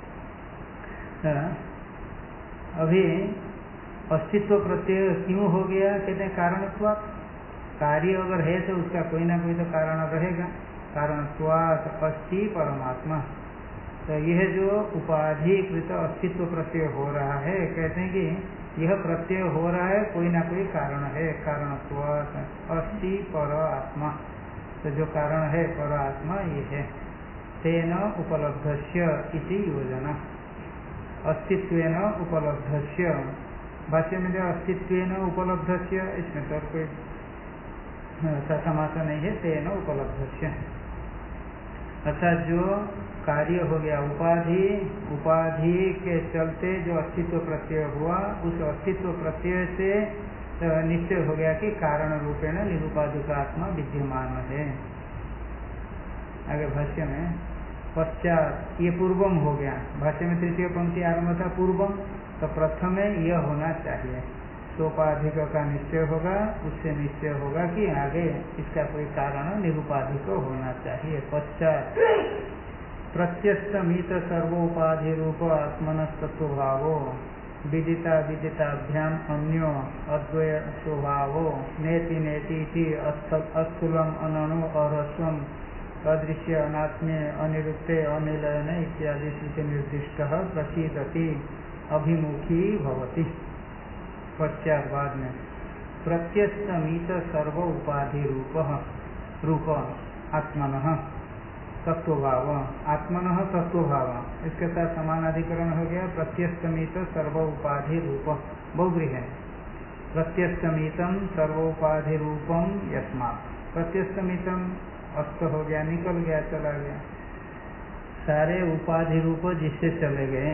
अभी अस्तित्व प्रत्यय क्यों हो गया? कहते हैं कारणत्वात्, कार्य अगर है तो उसका कोई ना कोई तो कारण रहेगा, कारणत्वात् अस्ति परमात्मा। तो यह जो उपाधिकृत अस्तित्व प्रत्यय हो रहा है, कहते हैं कि यह प्रत्यय हो रहा है कोई ना कोई कारण है, कारणत्वात् अस्ति पर आत्मा, तो जो कारण है पर आत्मा ये है। तेन उपलब्धस्य इति योजना, अस्तित्वेन उपलब्धस्य, भाष्य में जो अस्तित्वेन उपलब्धस्य, इसमें तो कोई समास नहीं है, तेन उपलब्धस्य, अर्थात जो कार्य हो गया उपाधि, उपाधि के चलते जो अस्तित्व प्रत्यय हुआ, उस अस्तित्व प्रत्यय से निश्चय हो गया कि कारण रूपेण निरुपाधिक आत्मा विद्यमान है। आगे भाष्य में पश्चात, ये पूर्वम हो गया, भाष्य में तृतीय पंक्ति आरंभ था पूर्वम, तो प्रथम में यह होना चाहिए, सोपाधिक का निश्चय होगा, उससे निश्चय होगा कि आगे इसका कोई कारण निरुपाधिक होना चाहिए। पश्चात प्रत्यस्तमित सर्वोपाधि रूप आत्मनस्तत्व भावो विदिता विदिताभ्याम अन्यो अद्वय स्वभावो नेति नेति अस्थूलम अनणु अरस्वम अदृश्य अनात्म्य अनिरुक्ते अनिलयन इत्यादि श्रुति निर्दिष्ट प्रसीदति अभिमुखी भवति। पश्चात बाद में प्रत्यस्तमित सर्व उपाधि रूप आत्मनः तत्वभाव, आत्मनः तत्वभाव, इसके साथ समानाधिकरण हो गया। प्रत्यस्तमित सर्व उपाधि रूप बहुब्री है, प्रत्यस्तमितम सर्वोपाधि रूपम यस्मात्, प्रत्यस्तमितम अस्त हो गया, निकल गया, चला गया, सारे उपाधि रूप जिससे चले गए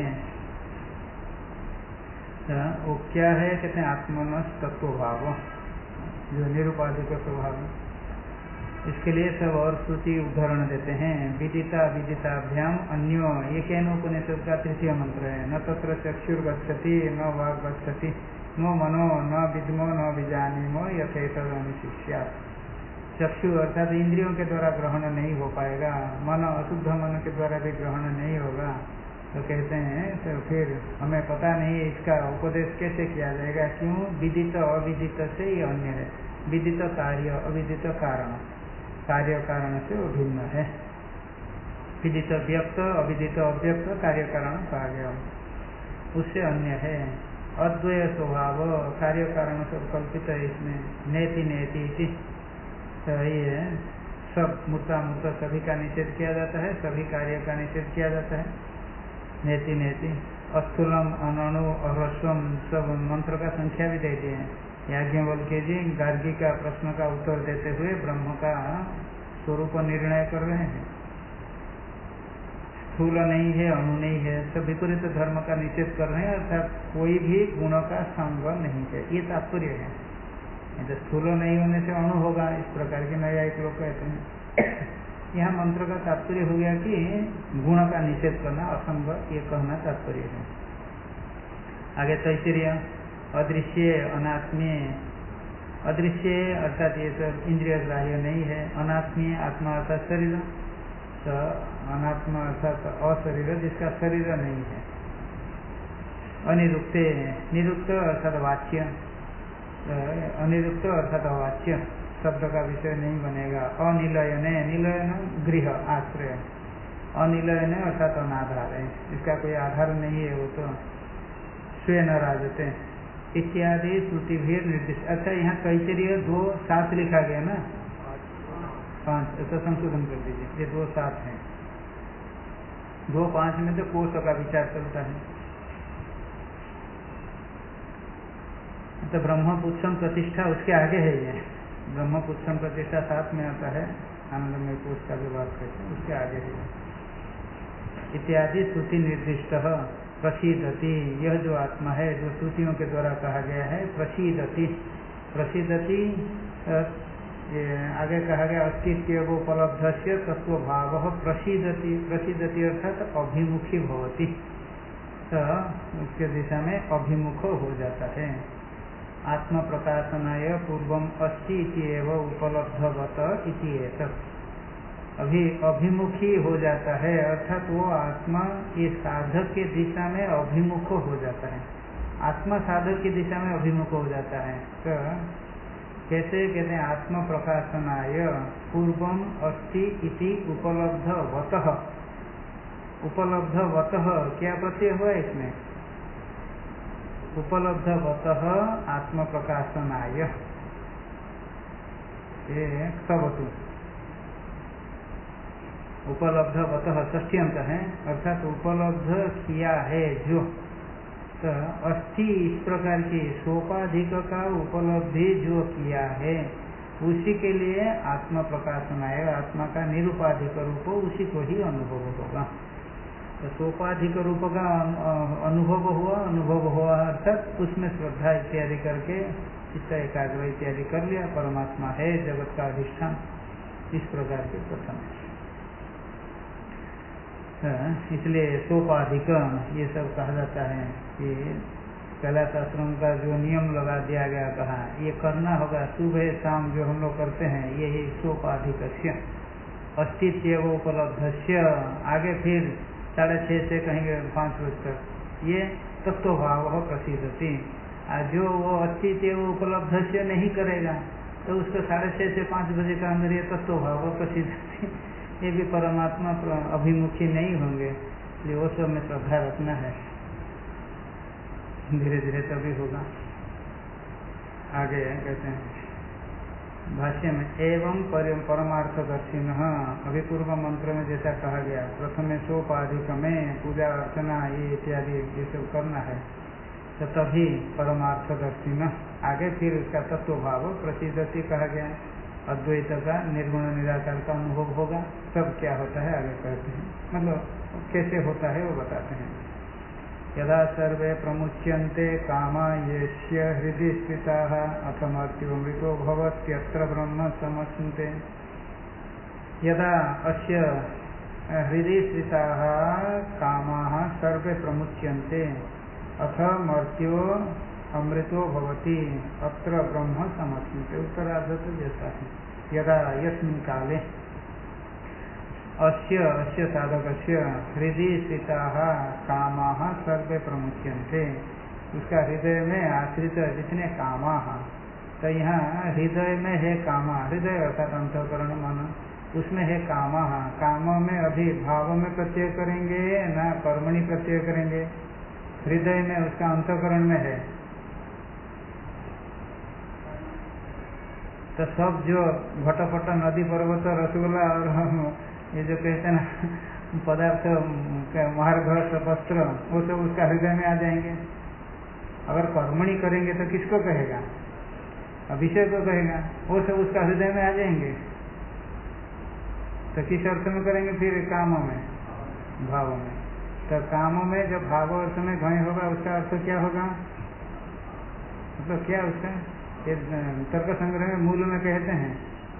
वो क्या है? कहते हैं आत्मनः तत्वभाव, जो निरुपाधिक स्वभाव। इसके लिए सब और श्रुति उदाहरण देते हैं। विदिता विदिताभ्याम अन्यो, ये केनोपनिषद का तृतीय मंत्र है। न तत्र चक्षुर्गच्छति न वाक् गच्छति नो मनो न विद्मो न विजानीमो यथेतदनुशिष्यात्। चक्षु अर्थात इंद्रियों के द्वारा ग्रहण नहीं हो पाएगा, मन अशुद्ध मन के द्वारा भी ग्रहण नहीं होगा, तो कहते हैं तो फिर हमें पता नहीं है इसका उपदेश कैसे किया जाएगा। क्यों? विदित अविदित से ये अन्य है, विदित कार्य अविदित कारण, कार्य कारण से वो भिन्न है। विदित व्यक्त अविदित अव्यक्त कार्य कारण कहा गया, उससे अन्य है। अद्वय स्वभाव, कार्य कारण से कल्पित है इसमें। नेति नेति इति, तो ये सब मूर्तामूर्त सभी का निषेध किया जाता है, सभी कार्य का निषेध किया जाता है। नेति नेति अस्थूलम अनणु अह्रस्वम सब मंत्र का संख्या भी देते हैं। याज्ञवल्क्य जी गार्गी का प्रश्न का उत्तर देते हुए ब्रह्म का स्वरूप निर्णय कर रहे हैं। स्थूल नहीं है, अणु नहीं है, सब विपरीत धर्म का निषेध कर रहे हैं, अर्थात कोई भी गुण का संग नहीं है, ये तात्पर्य है। तो स्थूल नहीं होने से अणु होगा, इस प्रकार के नैयायिक लोग कहते हैं। यहाँ मंत्र का तात्पर्य हो गया कि गुण का निषेध करना, असंग, ये कहना तात्पर्य है। आगे तैत्तिरीय अदृश्य अनात्मीय, अदृश्य अर्थात ये सब इंद्रिय ग्राह्य नहीं है, अनात्मीय आत्मा अर्थात शरीर, तो अनात्मा अर्थात अशरीर जिसका शरीर नहीं है। अनिरुक्त, निरुक्त अर्थात वाच्य, अनिरुक्त अर्थात अवाच्य, शब्द का विषय नहीं बनेगा। अनिलयन, निलयन गृह आश्रय, अनिलयन अर्थात अनाधार है, इसका कोई आधार नहीं है, वो तो स्वयं राजते इत्यादि श्रुति भी निर्दिष्ट। अच्छा यहाँ तैत्तिरीय 2:7 लिखा गया ना, 5, ऐसा संशोधन कर दीजिए, ये 2:7 है। 2:5 में तो कोश का विचार चलता है। तो ब्रह्मपुच्छम प्रतिष्ठा उसके आगे है, ये ब्रह्मपुच्छम प्रतिष्ठा 7 में आता है, आनंदमय कोश का जो बात करते हैं उसके आगे है। इत्यादि श्रुति निर्दिष्ट प्रसीदति, यह जो आत्मा है जो श्रुतियों के द्वारा कहा गया है, प्रसीदति, प्रसीदति आगे कहा गया अस्तित्व उपलब्ध से तत्वभाव प्रसीदति, प्रसीदति अर्थात अभिमुखी भवति, तो उसके दिशा में अभिमुख हो जाता है। आत्म प्रकाशनाय पूर्वम अस्ति इति एव उपलब्धवत इति एतत्, अभी अभिमुखी हो जाता है, अर्थात वो आत्मा ये साधक के दिशा में अभिमुख हो जाता है, आत्मा साधक की दिशा में अभिमुख हो जाता है। तो कैसे कहते हैं, आत्म प्रकाशनाय पूर्वम अस्ति इति उपलब्धवतः, उपलब्धवतः क्या प्रत्यय हुआ इसमें, उपलब्धवतः आत्म प्रकाशनाय, ये सबतु उपलब्धवतः षष्ठ्यंत है, अर्थात उपलब्ध किया है जो, तो अस्थि इस प्रकार की सोपाधिक का उपलब्धि जो किया है उसी के लिए आत्म प्रकाशनाय, आत्मा का निरूपाधिक रूप उसी को ही अनुभव होगा। तो सोपाधिक रूप का अनुभव हुआ अर्थात उसमें श्रद्धा इत्यादि करके इसका एकाग्र इत्यादि कर लिया, परमात्मा है जगत का अधिष्ठान, इस प्रकार के प्रथम। इसलिए सोपाधिक ये सब कहा जाता है कि कैलाश आश्रम का जो नियम लगा दिया गया, कहा ये करना होगा, सुबह शाम जो हम लोग करते हैं यही सोपाधिकस्य अस्तित्व उपलब्धस्य, आगे फिर 6:30 से कहेंगे 5 बजे तक, ये तत्वभाव प्रसिद्धति। जो वो अस्तित्व उपलब्धस्य नहीं करेगा तो उसको 6:30 से 5 बजे का अंदर ये तत्वभाव प्रसिद्धति, ये भी परमात्मा अभिमुखी नहीं होंगे, इसलिए वो सब में श्रद्धा रखना है, धीरे धीरे तभी होगा। आगे कहते हैं भाष्य में एवं परमार्थदर्शिन, अभी पूर्व मंत्र में जैसा कहा गया, प्रथम सोपाधिक में पूजा अर्चना ये इत्यादि ये सब करना है, तो तभी परमार्थदर्शिन, आगे फिर उसका तत्वभाव प्रसिद्धति कहा गया, अद्वैत का निर्गुण निराकार का अनुभव होगा। सब क्या होता है आगे कहते हैं, मतलब कैसे होता है वो बताते हैं। यदा सर्वे प्रमुच्यन्ते कामा येष्य हृदि स्थिताः अथमर्त्योमृतो भवत्यत्र ब्रह्म समश्नुते। यदा अस्य हृदि स्थिताः कामाः सर्वे प्रमुच्यन्ते अथ मर्त्यो अमृतो भवति अत्र ब्रह्म समश्नुते। उत्तरार्ध तो जैसा है, यदा यस्मिन् काले अस्य साधकस्य हृदय स्थिताः कामाः सर्वे प्रमुच्यन्ते, उसका हृदय में आश्रित जितने कामाः, तो यहाँ हृदय में है कामा, हृदय अर्थात अंतःकरण मन, उसमें है कामाः, काम में अभी भाव में प्रत्यय करेंगे ना कर्मणि प्रत्यय करेंगे, हृदय में उसका अंतःकरण में है, तो सब जो घटपट नदी पर्वत रसगुल्ला और ये जो कहते हैं ना पदार्थ महारघ वस्त्र वो सब उसका हृदय में आ जाएंगे। अगर कर्मणि करेंगे तो किसको कहेगा? विषय को कहेगा, वो सब उसका हृदय में आ जाएंगे। तो किस अर्थ में करेंगे फिर? कामों में, भावों में। तो कामों में जब भाव अर्थ में घय होगा उसका अर्थ क्या होगा? मतलब क्या उसका? ये तर्क संग्रह में मूल में कहते हैं,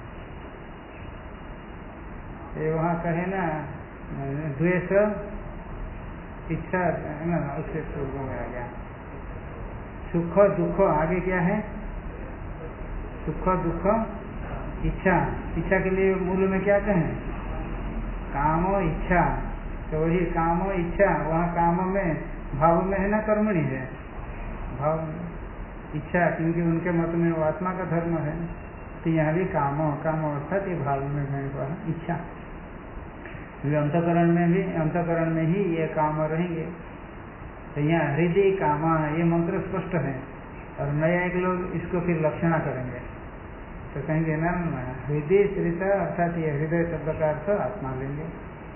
ये वहाँ कहे ना द्वेष इच्छा है ना, उसके पूर्व में आ गया सुख दुख। आगे क्या है? सुख दुख इच्छा। इच्छा के लिए मूल में क्या कहें? कामो इच्छा। तो वही कामो इच्छा, वहाँ काम में भाव में है ना कर्मणि है? भाव में इच्छा, क्योंकि उनके मत में वो आत्मा का धर्म है। तो यहाँ भी कामो, काम अर्थात ये भाव में है इच्छा। अंतकरण में भी, अंतकरण में ही ये काम रहेंगे। तो यहाँ हृदय कामा, ये मंत्र स्पष्ट है। और नया एक लोग इसको फिर लक्षणा करेंगे तो कहेंगे ना हृदय श्रिता, अर्थात ये हृदय शब्द का अर्थ आत्मा लेंगे।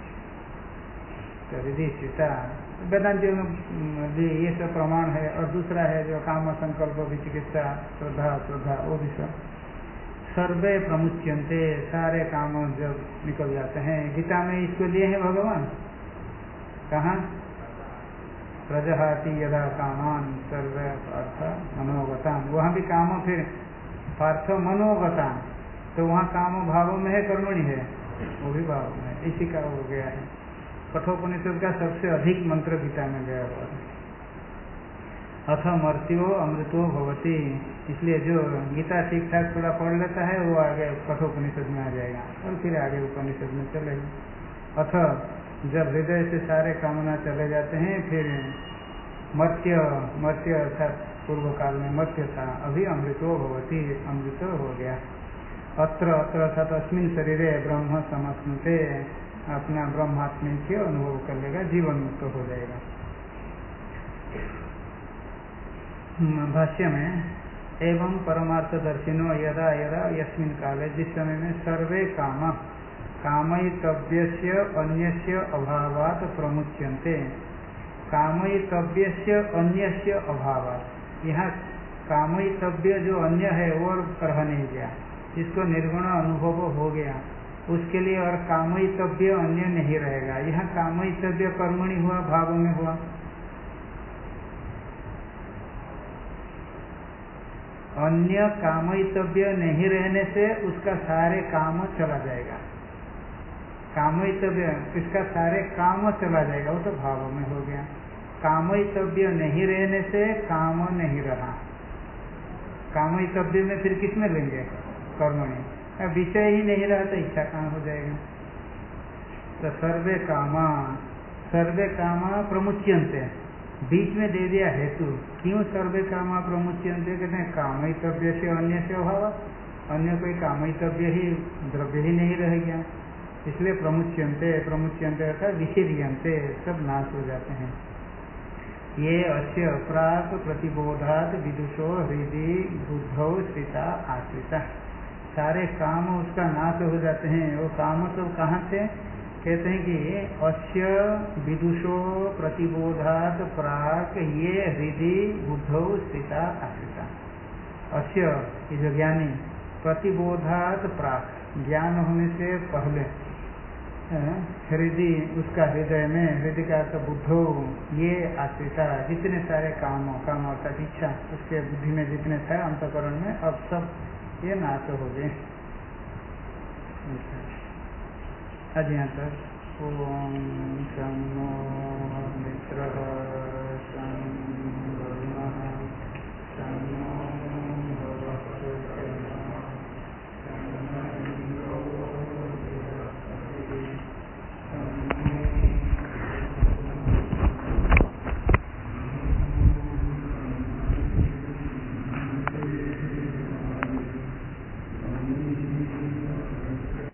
तो हृदय श्रिता वेदांतियों में भी ये सब प्रमाण है। और दूसरा है जो काम संकल्प विचिकित्सा श्रद्धा श्रद्धा, वो भी सब सर्वे प्रमुच्यन्ते, सारे काम जब निकल जाते हैं। गीता में इसको लिए हैं भगवान, कहाँ? प्रजहाति यदा कामान सर्वे पार्थ मनोगतान। वहाँ भी काम फिर पार्थ मनोगतान, तो वहाँ काम भाव में है कर्मणि है? वो भी भाव में है। इसी का हो गया है। कठोपनिषद का सबसे अधिक मंत्र गीता में गया हुआ है। अथ मर्त्यो अमृतो भवति, इसलिए जो गीता ठीक ठाक थोड़ा पढ़ लेता है वो आगे कठोपनिषद में आ जाएगा और फिर आगे उपनिषद में चलेगा। अथ, जब हृदय से सारे कामना चले जाते हैं फिर मर्त्य, मर्त्य अर्थात पूर्व काल में मर्त्य था, अभी अमृतो भवति, अमृत हो गया। अत्र, अत्र अर्थात अस्मिन शरीरे ब्रह्म समस्मृते, अपना ब्रह्मात्म के अनुभव कर लेगा, जीवन मुक्त हो जाएगा। भाष्य में एवं परमार्थदर्शिनो यदा यदा यस्मिन् काले, जिस समय में सर्वे काम कामयितव्यस्य अन्यस्य अभावात् प्रमुच्यन्ते। कामयितव्यस्य अन्यस्य अभावात्, यहाँ कामयितव्य जो अन्य है वो रह नहीं गया, जिसको निर्गुण अनुभव हो गया उसके लिए और कामयितव्य अन्य नहीं रहेगा। यहाँ कामयितव्य कर्मणि हुआ, भाव में हुआ। अन्य कामयितव्य नहीं रहने से उसका सारे काम चला जाएगा। कामयितव्य इसका सारे काम चला जाएगा, वो तो भाव में हो गया। कामयितव्य नहीं रहने से काम नहीं रहा। कामयितव्य में फिर किस में लेंगे? कर्मणि। विषय ही नहीं रहा तो इच्छा कहाँ हो जाएगा? तो सर्वे कामा प्रमुच्यन्ते, बीच में दे दिया हेतु। क्यों सर्वे कामा प्रमुच्यन्ते? कहते हैं कामयितव्य से अन्य से अभाव, अन्य कोई कामयितव्य ही द्रव्य ही नहीं रह गया, इसलिए प्रमुच्यन्ते। प्रमुच्यन्ते अर्थात विचिर्यन्ते, सब नाश हो जाते हैं। ये अस्य प्राक प्रतिबोधात विदुषो हृदय बुद्धौ स्थिता आश्रिता, सारे काम उसका नाश हो जाते हैं। वो काम सब कहाँ से? कहते हैं कि अस्य विदुषो प्रतिबोधात प्राक ये हृदय बुद्धौ स्थिता आश्रिता। अस्य ये जो ज्ञानी, प्रतिबोधात प्राक, ज्ञान होने से पहले हृदय, उसका हृदय में, हृदय का अर्थ बुद्धौ, ये आश्रिता, जितने सारे काम अर्थात इच्छा उसके बुद्धि में जितने थे अंतकरण में, अब सब ये नाश हो गए। आज यहाँ तक। ओम शं